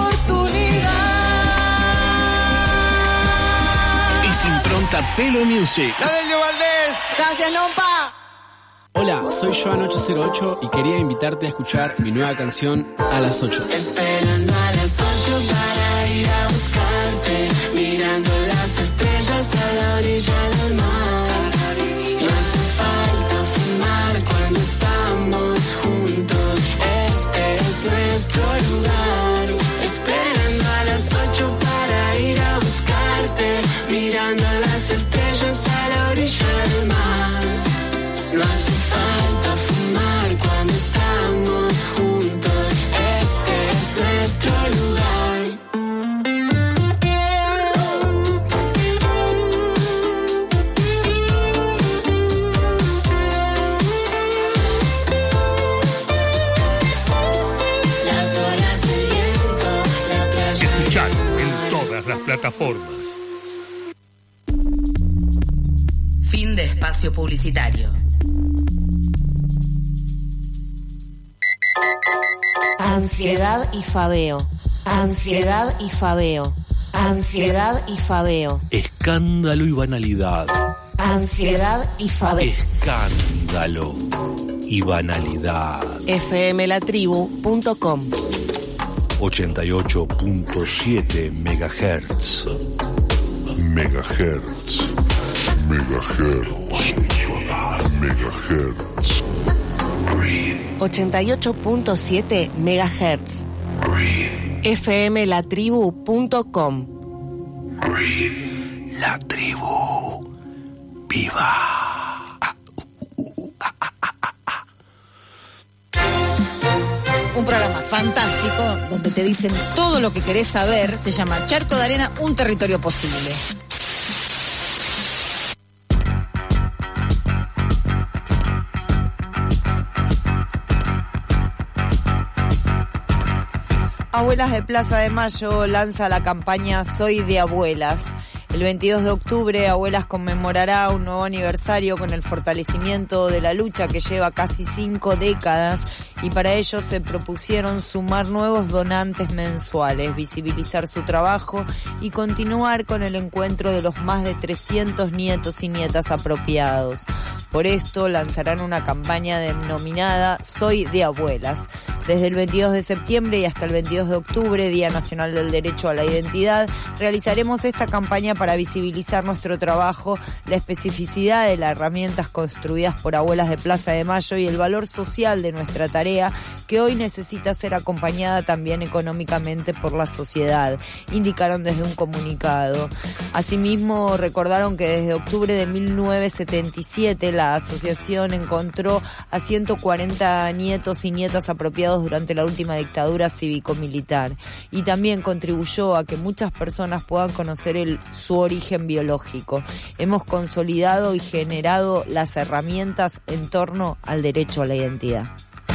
oportunidad. Es impronta Pelo Music. ¡La Delio Valdés! ¡Gracias, Nompa! Hola, soy Joan808 y quería invitarte a escuchar mi nueva canción A las 8. Esperando a las 8 para ir a buscarte, mirando las estrellas a la orilla del mar. No hace falta fumar cuando estamos juntos, este es nuestro lugar. Esperando a las 8 para ir a buscarte, mirando las estrellas a la orilla del mar. No hace falta fumar cuando estamos juntos, este es nuestro lugar. Las olas, el viento, la playa. Escuchar en todas las plataformas. Fin de espacio publicitario. Ansiedad y fabeo. Ansiedad y fabeo. Ansiedad y fabeo. Escándalo y banalidad. Ansiedad y fabeo. Escándalo y banalidad. fmlatribu.com 88.7 MHz. Megahertz. Megahertz. Megahertz. 88.7 MHz. fmlatribu.com. La tribu. Viva. Un programa fantástico donde te dicen todo lo que querés saber. Se llama Charco de Arena, un territorio posible. Abuelas de Plaza de Mayo lanza la campaña Soy de Abuelas. El 22 de octubre, Abuelas conmemorará un nuevo aniversario con el fortalecimiento de la lucha que lleva casi 5 décadas y para ello se propusieron sumar nuevos donantes mensuales, visibilizar su trabajo y continuar con el encuentro de los más de 300 nietos y nietas apropiados. Por esto lanzarán una campaña denominada Soy de Abuelas. Desde el 22 de septiembre y hasta el 22 de octubre, Día Nacional del Derecho a la Identidad, realizaremos esta campaña para visibilizar nuestro trabajo, la especificidad de las herramientas construidas por Abuelas de Plaza de Mayo y el valor social de nuestra tarea, que hoy necesita ser acompañada también económicamente por la sociedad, indicaron desde un comunicado. Asimismo, recordaron que desde octubre de 1977 la asociación encontró a 140 nietos y nietas apropiados durante la última dictadura cívico-militar y también contribuyó a que muchas personas puedan conocer su origen biológico. Hemos consolidado y generado las herramientas en torno al derecho a la identidad.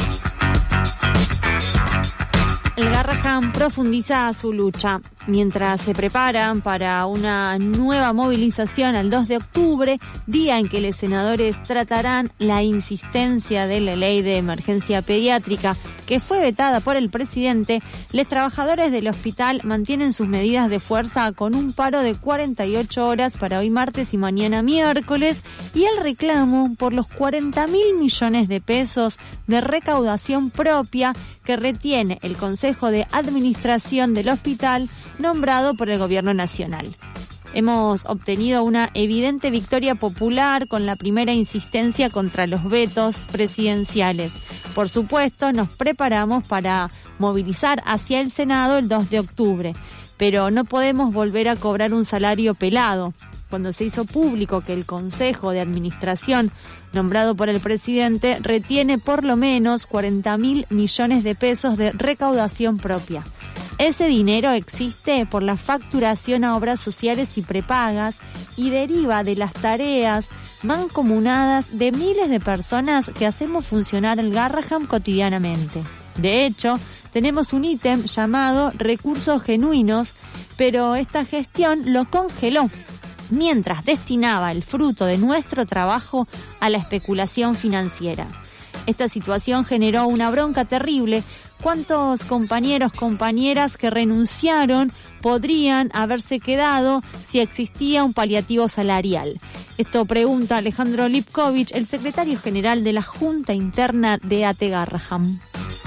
El Garrahan profundiza su lucha. Mientras se preparan para una nueva movilización el 2 de octubre, día en que los senadores tratarán la insistencia de la ley de emergencia pediátrica que fue vetada por el presidente, los trabajadores del hospital mantienen sus medidas de fuerza con un paro de 48 horas para hoy martes y mañana miércoles y el reclamo por los 40.000 millones de pesos de recaudación propia que retiene el Consejo de Administración del hospital nombrado por el Gobierno Nacional. Hemos obtenido una evidente victoria popular con la primera insistencia contra los vetos presidenciales. Por supuesto, nos preparamos para movilizar hacia el Senado el 2 de octubre, pero no podemos volver a cobrar un salario pelado. Cuando se hizo público que el Consejo de Administración, nombrado por el presidente, retiene por lo menos 40.000 millones de pesos de recaudación propia. Ese dinero existe por la facturación a obras sociales y prepagas y deriva de las tareas mancomunadas de miles de personas que hacemos funcionar el Garrahan cotidianamente. De hecho, tenemos un ítem llamado recursos genuinos, pero esta gestión lo congeló mientras destinaba el fruto de nuestro trabajo a la especulación financiera. Esta situación generó una bronca terrible. ¿Cuántos compañeros, compañeras que renunciaron podrían haberse quedado si existía un paliativo salarial? Esto pregunta Alejandro Lipkovich, el secretario general de la Junta Interna de AT Garrahan.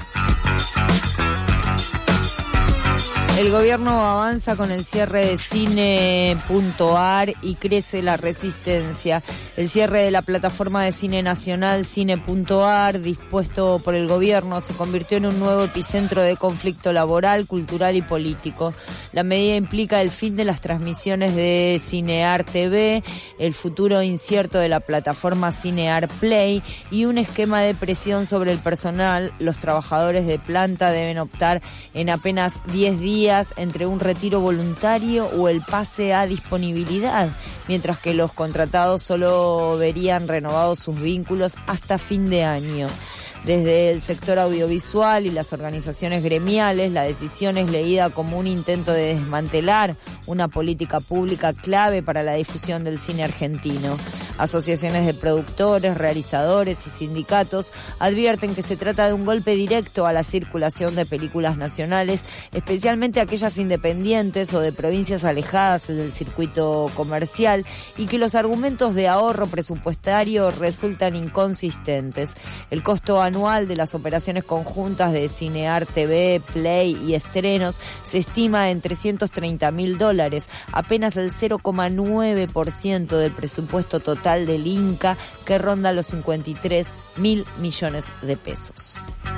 El gobierno avanza con el cierre de Cine.ar y crece la resistencia. El cierre de la plataforma de cine nacional Cine.ar, dispuesto por el gobierno, se convirtió en un nuevo epicentro de conflicto laboral, cultural y político. La medida implica el fin de las transmisiones de Cinear TV, el futuro incierto de la plataforma Cinear Play y un esquema de presión sobre el personal. Los trabajadores de planta deben optar en apenas 10 días entre un retiro voluntario o el pase a disponibilidad, mientras que los contratados solo verían renovados sus vínculos hasta fin de año. Desde el sector audiovisual y las organizaciones gremiales, la decisión es leída como un intento de desmantelar una política pública clave para la difusión del cine argentino. Asociaciones de productores, realizadores y sindicatos advierten que se trata de un golpe directo a la circulación de películas nacionales, especialmente aquellas independientes o de provincias alejadas del circuito comercial, y que los argumentos de ahorro presupuestario resultan inconsistentes. El costo anual de las operaciones conjuntas de Cinear TV, Play y estrenos se estima en $330.000, apenas el 0,9% del presupuesto total del Inca, que ronda los 53.000 millones de pesos.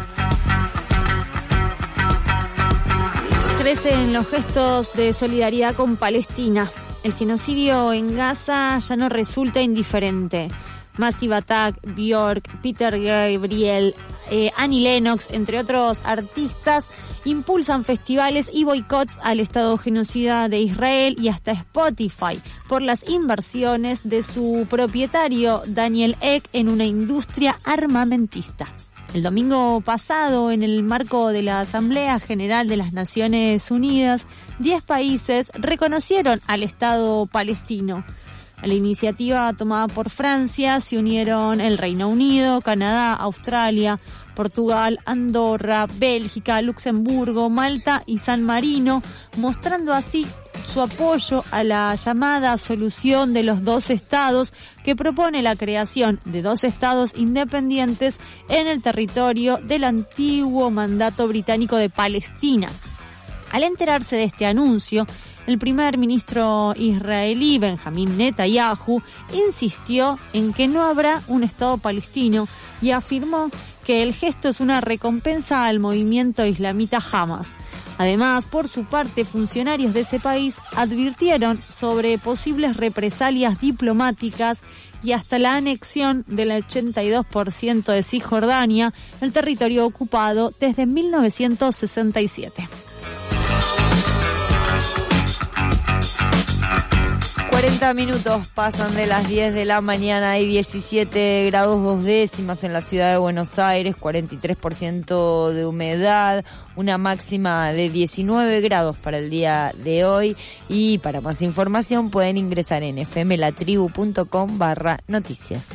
Crecen los gestos de solidaridad con Palestina. El genocidio en Gaza ya no resulta indiferente. Massive Attack, Björk, Peter Gabriel, Annie Lennox, entre otros artistas, impulsan festivales y boicots al Estado genocida de Israel y hasta Spotify por las inversiones de su propietario Daniel Ek en una industria armamentista. El domingo pasado, en el marco de la Asamblea General de las Naciones Unidas, 10 países reconocieron al Estado palestino. A la iniciativa tomada por Francia se unieron el Reino Unido, Canadá, Australia, Portugal, Andorra, Bélgica, Luxemburgo, Malta y San Marino, mostrando así su apoyo a la llamada solución de los 2 estados que propone la creación de 2 estados independientes en el territorio del antiguo mandato británico de Palestina. Al enterarse de este anuncio, el primer ministro israelí, Benjamín Netanyahu, insistió en que no habrá un Estado palestino y afirmó que el gesto es una recompensa al movimiento islamita Hamas. Además, por su parte, funcionarios de ese país advirtieron sobre posibles represalias diplomáticas y hasta la anexión del 82% de Cisjordania, el territorio ocupado desde 1967. 40 minutos pasan de las 10 de la mañana, hay 17 grados 2 décimas en la ciudad de Buenos Aires, 43% de humedad, una máxima de 19 grados para el día de hoy, y para más información pueden ingresar en fmlatribu.com/noticias.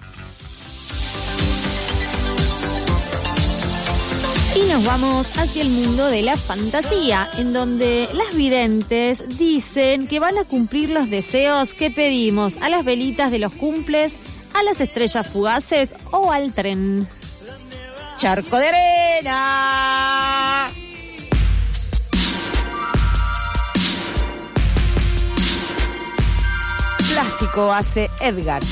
Y nos vamos hacia el mundo de la fantasía, en donde las videntes dicen que van a cumplir los deseos que pedimos a las velitas de los cumples, a las estrellas fugaces o al tren. Charco de arena. Plástico hace Edgar.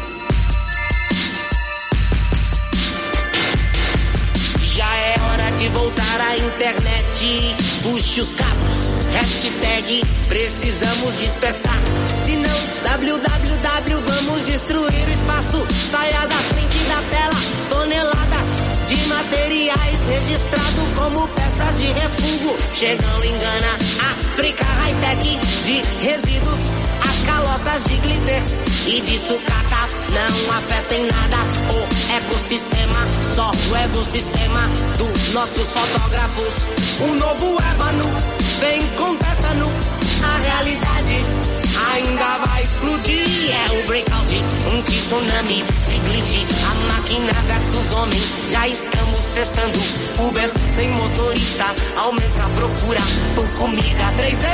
De voltar à internet, puxe os cabos, hashtag precisamos despertar, senão www vamos destruir o espaço, saia da frente da tela, toneladas de materiais registrados como peças de refúgio, chegam em Gana, África, high-tech de resíduos, as calotas de glitter e de sucata não afeta em nada o ecossistema, só o ecossistema dos nossos fotógrafos. O novo ébano vem com tétano, a realidade ainda vai explodir. É o breakout, um tsunami de glitch, a máquina versus homem, já estamos testando. Uber sem motorista, aumenta a procura por comida 3D.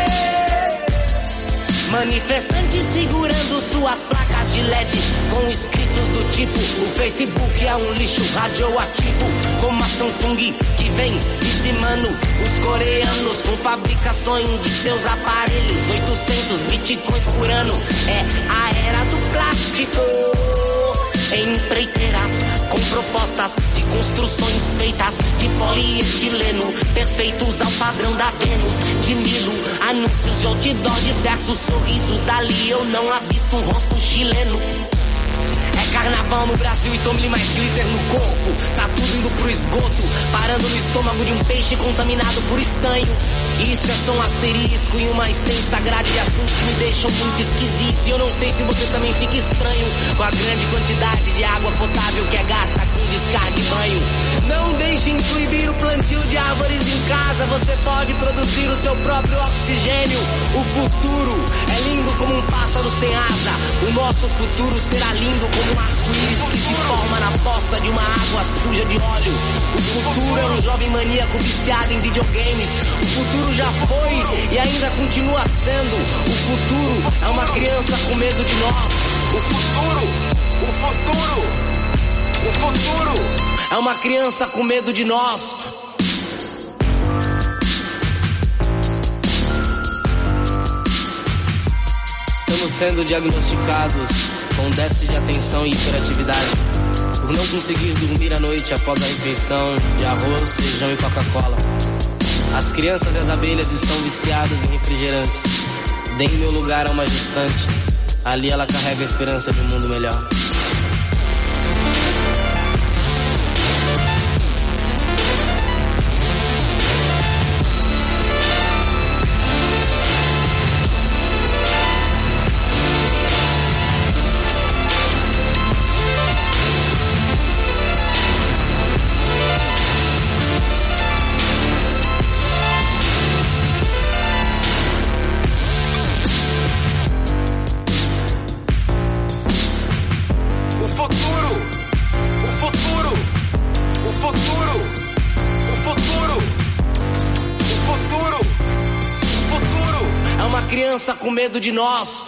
Manifestantes segurando suas placas de LED com escritos do tipo: o Facebook é um lixo radioativo, como a Samsung que vem dizimando os coreanos com fabricações de seus aparelhos. 800 bitcoins por ano é a era do plástico. Empreiteiras com propostas de construções feitas de polietileno, perfeitos ao padrão da Vênus de Milo. Anúncios de outdoor, diversos sorrisos, ali eu não avisto um rosto chileno. É carnaval no Brasil, estou-me mais glitter no corpo, tá tudo indo pro esgoto, parando no estômago de um peixe contaminado por estanho. Isso é só um asterisco em uma extensa grade de assuntos que me deixam muito esquisito. E eu não sei se você também fica estranho com a grande quantidade de água potável que é gasta com descarga e banho. Não deixem proibir o plantio de árvores em casa, você pode produzir o seu próprio oxigênio. O futuro é lindo como um pássaro sem asa, o nosso futuro será lindo como um arco-íris que se forma na poça de uma água suja de óleo. O futuro é um jovem maníaco viciado em videogames. O futuro já foi e ainda continua sendo. O futuro é uma criança com medo de nós. O futuro é uma criança com medo de nós. Estamos sendo diagnosticados com déficit de atenção e hiperatividade por não conseguir dormir à noite após a refeição de arroz, feijão e Coca-Cola. As crianças e as abelhas estão viciadas em refrigerantes. Deem meu lugar a uma gestante. Ali ela carrega a esperança de um mundo melhor. criança com medo de nós.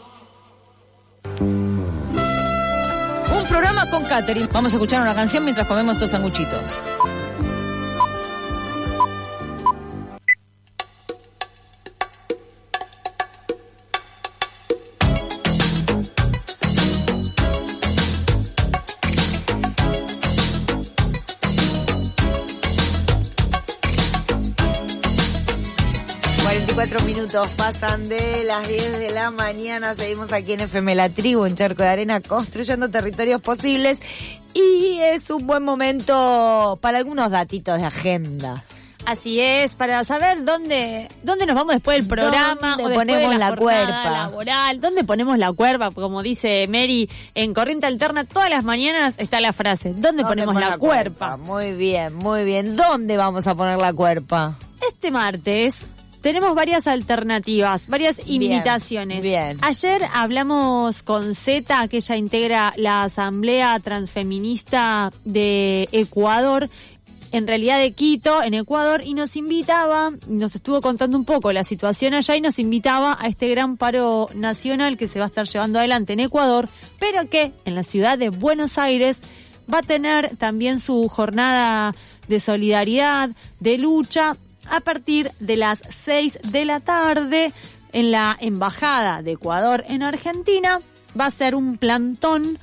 Un programa con catering. Vamos a escuchar una canción mientras comemos estos sanguchitos. Minutos pasan de las 10 de la mañana. Seguimos aquí en FM La Tribu, en Charco de Arena, construyendo territorios posibles. Y es un buen momento para algunos datitos de agenda. Así es, para saber dónde nos vamos después del programa, ¿Dónde o después ponemos de la la jornada cuerpa? Laboral, dónde ponemos la cuerpa, como dice Mary en Corriente Alterna, todas las mañanas está la frase, ¿dónde ponemos la cuerpa? Muy bien, muy bien. ¿Dónde vamos a poner la cuerpa? Este martes tenemos varias alternativas, varias invitaciones. Bien. Ayer hablamos con Zeta, que ella integra la Asamblea Transfeminista de Ecuador, en realidad de Quito, en Ecuador, y nos estuvo contando un poco la situación allá y nos invitaba a este gran paro nacional que se va a estar llevando adelante en Ecuador, pero que en la ciudad de Buenos Aires va a tener también su jornada de solidaridad, de lucha, a partir de las 6 de la tarde en la Embajada de Ecuador en Argentina. Va a ser un plantón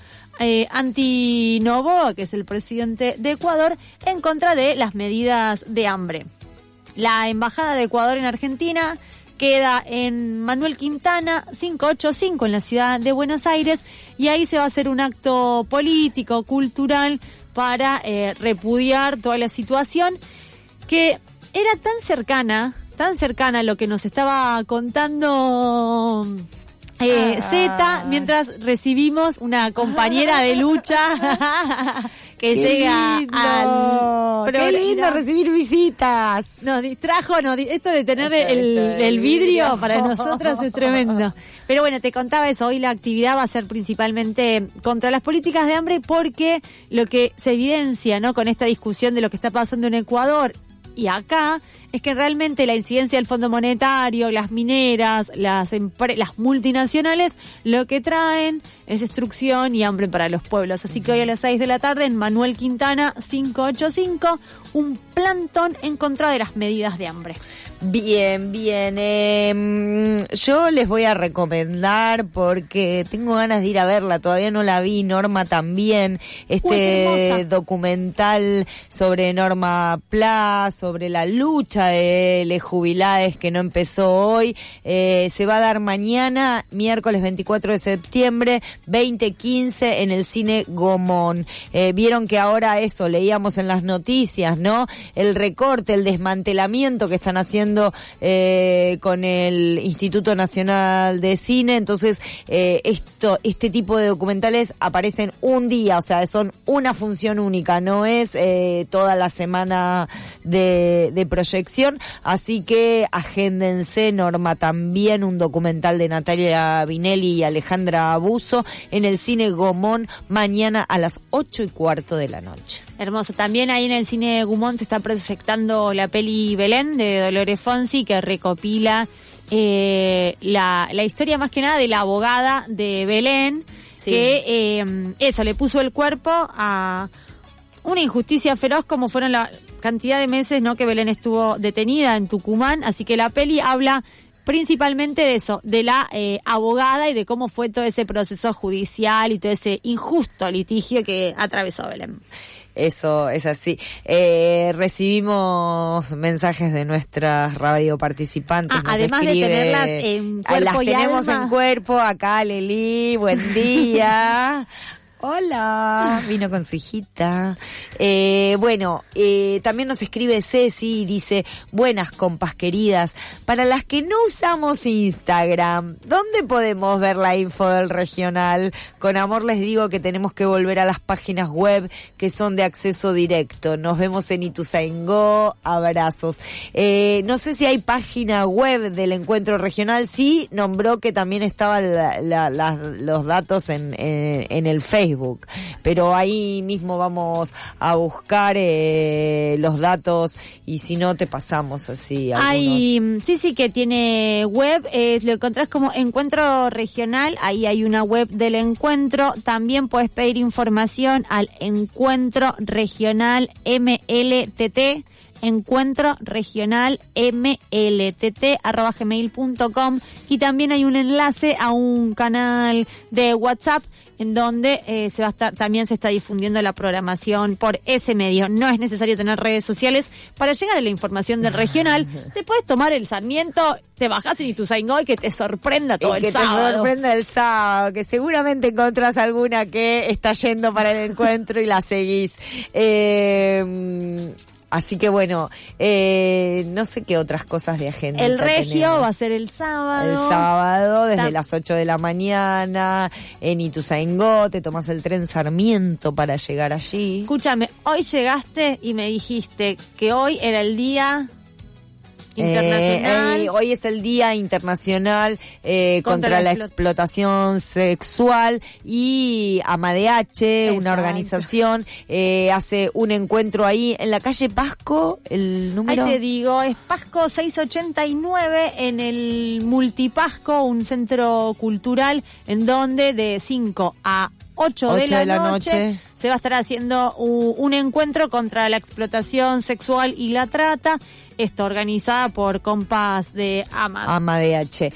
anti-Noboa, que es el presidente de Ecuador, en contra de las medidas de hambre. La Embajada de Ecuador en Argentina queda en Manuel Quintana 585 en la ciudad de Buenos Aires, y ahí se va a hacer un acto político, cultural, para repudiar toda la situación que era tan cercana a lo que nos estaba contando Zeta, mientras recibimos una compañera de lucha que llega al programa. ¡Qué lindo recibir visitas! Nos distrajo, esto de tener el vidrio para nosotros es tremendo. Pero bueno, te contaba eso, hoy la actividad va a ser principalmente contra las políticas de hambre, porque lo que se evidencia, ¿no?, con esta discusión de lo que está pasando en Ecuador y acá, es que realmente la incidencia del Fondo Monetario, las mineras, las multinacionales, lo que traen es destrucción y hambre para los pueblos. Así que hoy a las 6 de la tarde en Manuel Quintana 585, un plantón en contra de las medidas de hambre. Bien, bien. Yo les voy a recomendar, porque tengo ganas de ir a verla, todavía no la vi, Norma también, documental sobre Norma Pla, sobre la lucha de les jubilades que no empezó hoy. Se va a dar mañana, miércoles 24 de septiembre, 20:15, en el Cine Gomón. Vieron que ahora eso, leíamos en las noticias, ¿no? El recorte, el desmantelamiento que están haciendo con el Instituto Nacional de Cine. Entonces este tipo de documentales aparecen un día, o sea, son una función única, no es toda la semana de proyección. Así que agéndense. Norma también, un documental de Natalia Vinelli y Alejandra Abuso en el Cine Gomón, mañana a las 8:15 de la noche. Hermoso. También ahí en el Cine Gumón se está proyectando la peli Belén de Dolores Fonsi, que recopila la historia más que nada de la abogada de Belén, sí, que le puso el cuerpo a una injusticia feroz como fueron la cantidad de meses, ¿no?, que Belén estuvo detenida en Tucumán. Así que la peli habla principalmente de eso, de la abogada y de cómo fue todo ese proceso judicial y todo ese injusto litigio que atravesó Belén. Eso es así. Recibimos mensajes de nuestras radio participantes. Además de tenerlas en cuerpo las y tenemos alma. En cuerpo. Acá Leli, buen día. Hola, vino con su hijita. También nos escribe Ceci y dice: buenas compas queridas, para las que no usamos Instagram, ¿dónde podemos ver la info del regional? Con amor les digo que tenemos que volver a las páginas web que son de acceso directo. Nos vemos en Ituzaingó, abrazos. No sé si hay página web del encuentro regional. Sí, nombró que también estaban los datos en el Facebook. Facebook, pero ahí mismo vamos a buscar los datos y si no te pasamos así algunos. Sí, que tiene web, lo encontrás como Encuentro Regional, ahí hay una web del encuentro, también puedes pedir información al Encuentro Regional MLTT, Encuentro Regional MLTT@gmail.com, y también hay un enlace a un canal de WhatsApp en donde también se está difundiendo la programación por ese medio. No es necesario tener redes sociales para llegar a la información del regional. Te puedes tomar el Sarmiento, te bajás en Ituzaingó y que te sorprenda todo el sábado. Que te sorprenda el sábado, que seguramente encontrás alguna que está yendo para el encuentro y la seguís. Así que bueno, no sé qué otras cosas de agenda. El regio va a ser el sábado. El sábado, desde las 8 de la mañana, en Ituzaingó, te tomás el tren Sarmiento para llegar allí. Escúchame, hoy llegaste y me dijiste que hoy era el día internacional. Hoy es el Día Internacional contra la explotación sexual, y AMADH, una organización, hace un encuentro ahí en la calle Pasco, el número... Ahí te digo, es Pasco 689 en el Multipasco, un centro cultural en donde de 5 a 8 de la noche se va a estar haciendo un encuentro contra la explotación sexual y la trata. Esto organizada por compas de AMADH.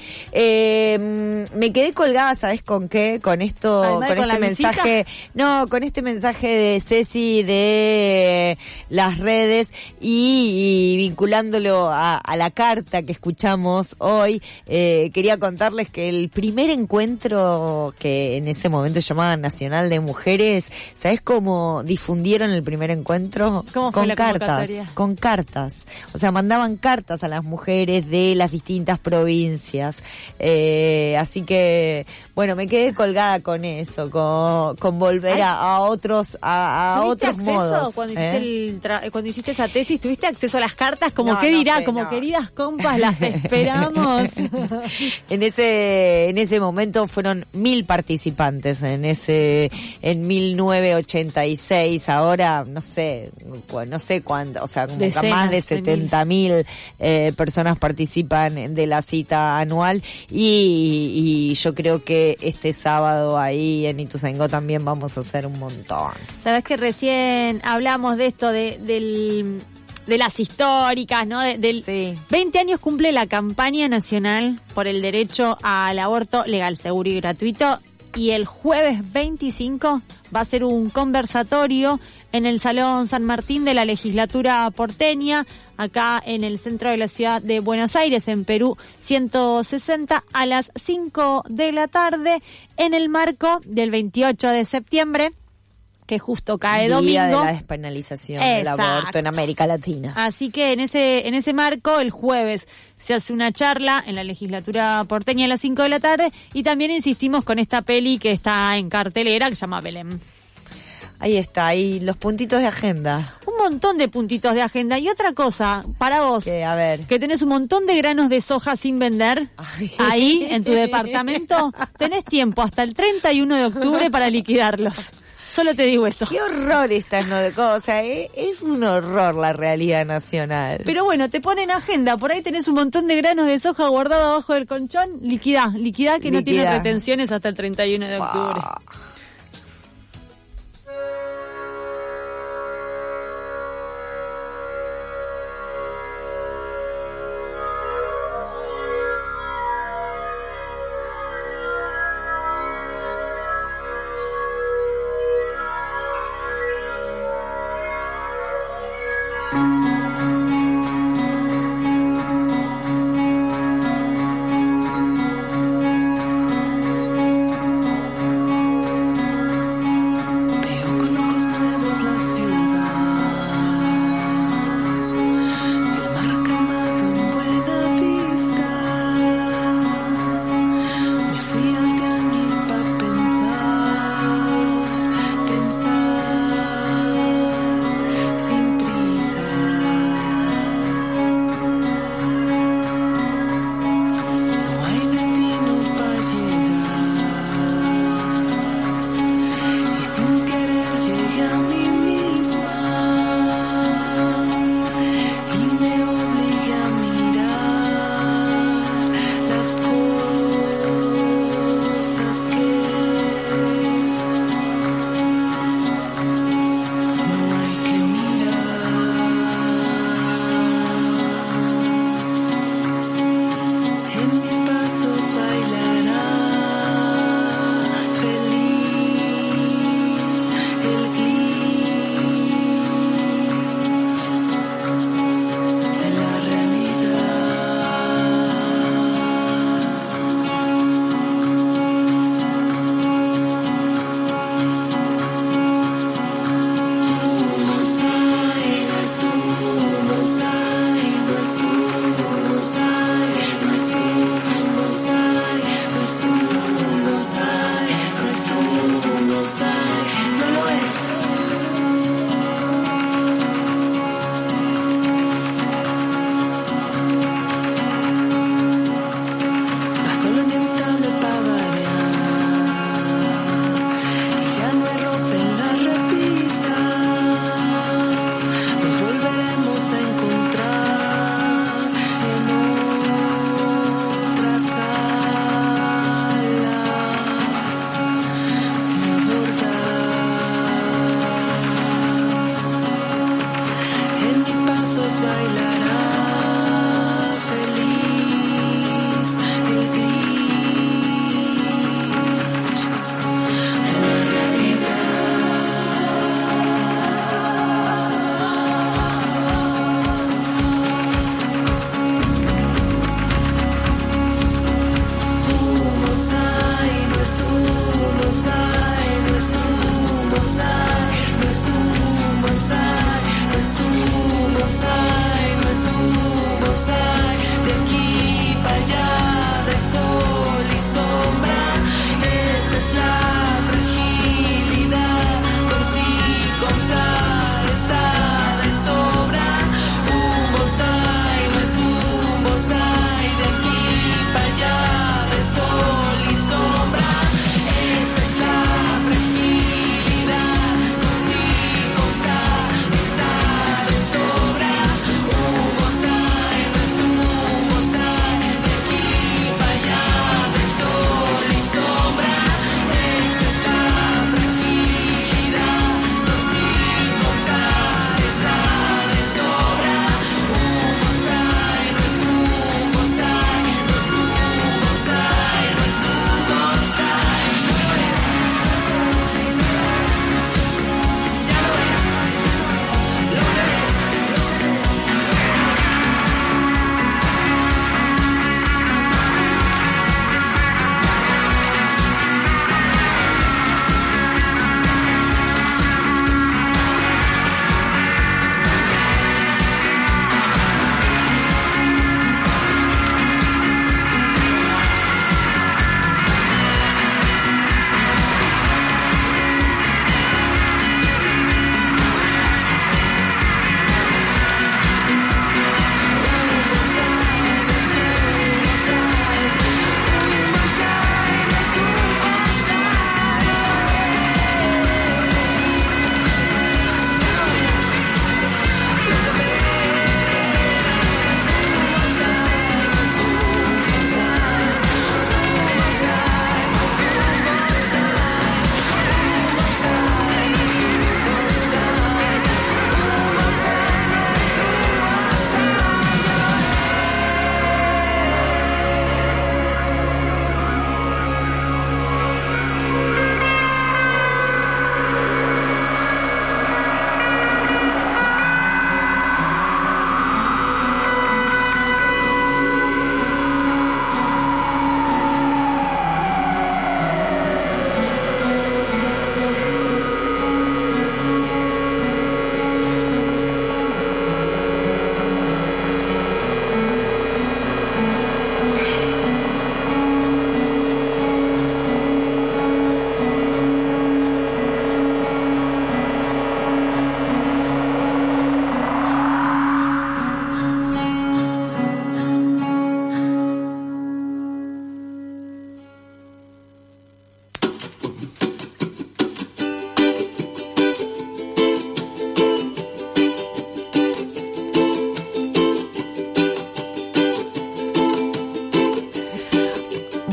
Me quedé colgada, ¿sabes con qué? Con esto, con este mensaje. No, con este mensaje de Ceci de las redes y vinculándolo a la carta que escuchamos hoy. Quería contarles que el primer encuentro que en ese momento se llamaba Nacional de Mujeres, ¿sabes cómo difundieron el primer encuentro? ¿Cómo fue con la cartas, con cartas. O sea, mandaban cartas a las mujeres de las distintas provincias. Así que, bueno, me quedé colgada con eso, con volver a otros modos. Cuando hiciste esa tesis, ¿tuviste acceso a las cartas? Como, ¿qué dirá? Como, queridas compas, las esperamos. En ese momento fueron 1000 participantes en 1986. Ahora no sé cuánto, o sea, como más de 70.000 personas participan de la cita anual, y yo creo que este sábado ahí en Ituzaingó también vamos a hacer un montón. Sabes que recién hablamos de esto de las históricas, ¿no? 20 años cumple la campaña nacional por el derecho al aborto legal, seguro y gratuito, y el jueves 25 va a ser un conversatorio en el Salón San Martín de la Legislatura porteña, acá en el centro de la ciudad de Buenos Aires, en Perú 160, a las 5 de la tarde, en el marco del 28 de septiembre, que justo cae domingo. Día de la despenalización del aborto en América Latina. Así que en ese marco, el jueves se hace una charla en la legislatura porteña a las 5 de la tarde, y también insistimos con esta peli que está en cartelera, que se llama Belén. Ahí está, ahí los puntitos de agenda. Un montón de puntitos de agenda. Y otra cosa, para vos, que tenés un montón de granos de soja sin vender, ahí en tu departamento, tenés tiempo hasta el 31 de octubre para liquidarlos. Solo te digo eso. Qué horror estas cosas, es un horror la realidad nacional. Pero bueno, te ponen agenda, por ahí tenés un montón de granos de soja guardado abajo del colchón, liquidá que no tiene retenciones hasta el 31 de octubre.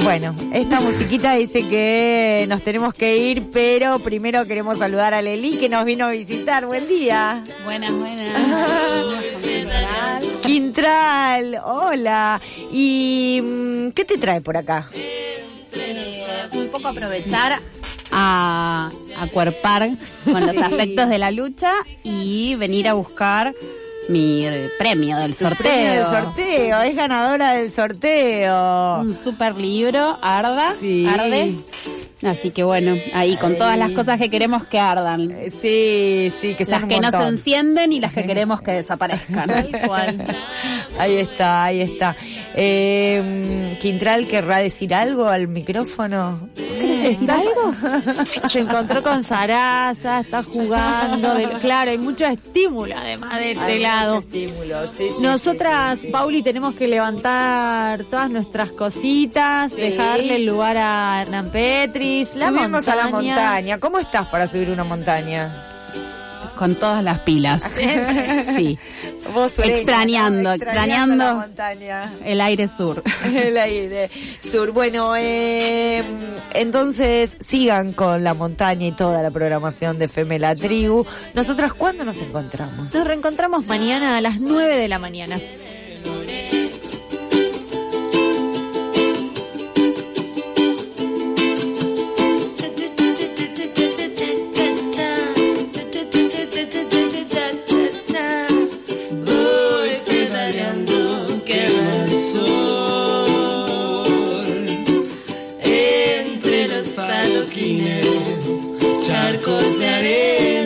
Bueno, esta musiquita dice que nos tenemos que ir, pero primero queremos saludar a Leli, que nos vino a visitar. Buen día. Buenas. Quintral, hola. ¿Y qué te trae por acá? Un poco aprovechar a acuerpar con los aspectos de la lucha y venir a buscar mi premio del sorteo. Es ganadora del sorteo. Un super libro, Arde. Así que bueno, ahí con todas las cosas que queremos que ardan. Sí, que son las que no se encienden y las que queremos que desaparezcan. Tal cual. Ahí está. Quintral, ¿querrá decir algo al micrófono? ¿Querés decir algo? Se encontró con Sarasa, está jugando. Claro, hay mucho estímulo además de este lado. Mucho estímulo, sí. Nosotras, Pauli, tenemos que levantar todas nuestras cositas, dejarle el lugar a Hernán Petris. Subimos a la montaña. ¿Cómo estás para subir una montaña? Con todas las pilas. Sí. Vos, extrañando la montaña. El aire sur. El aire sur. Bueno, entonces sigan con la montaña y toda la programación de FM La Tribu. Nosotras, ¿cuándo nos encontramos? Nos reencontramos mañana a las 9 de la mañana. Entre los adoquines, charcos de arena.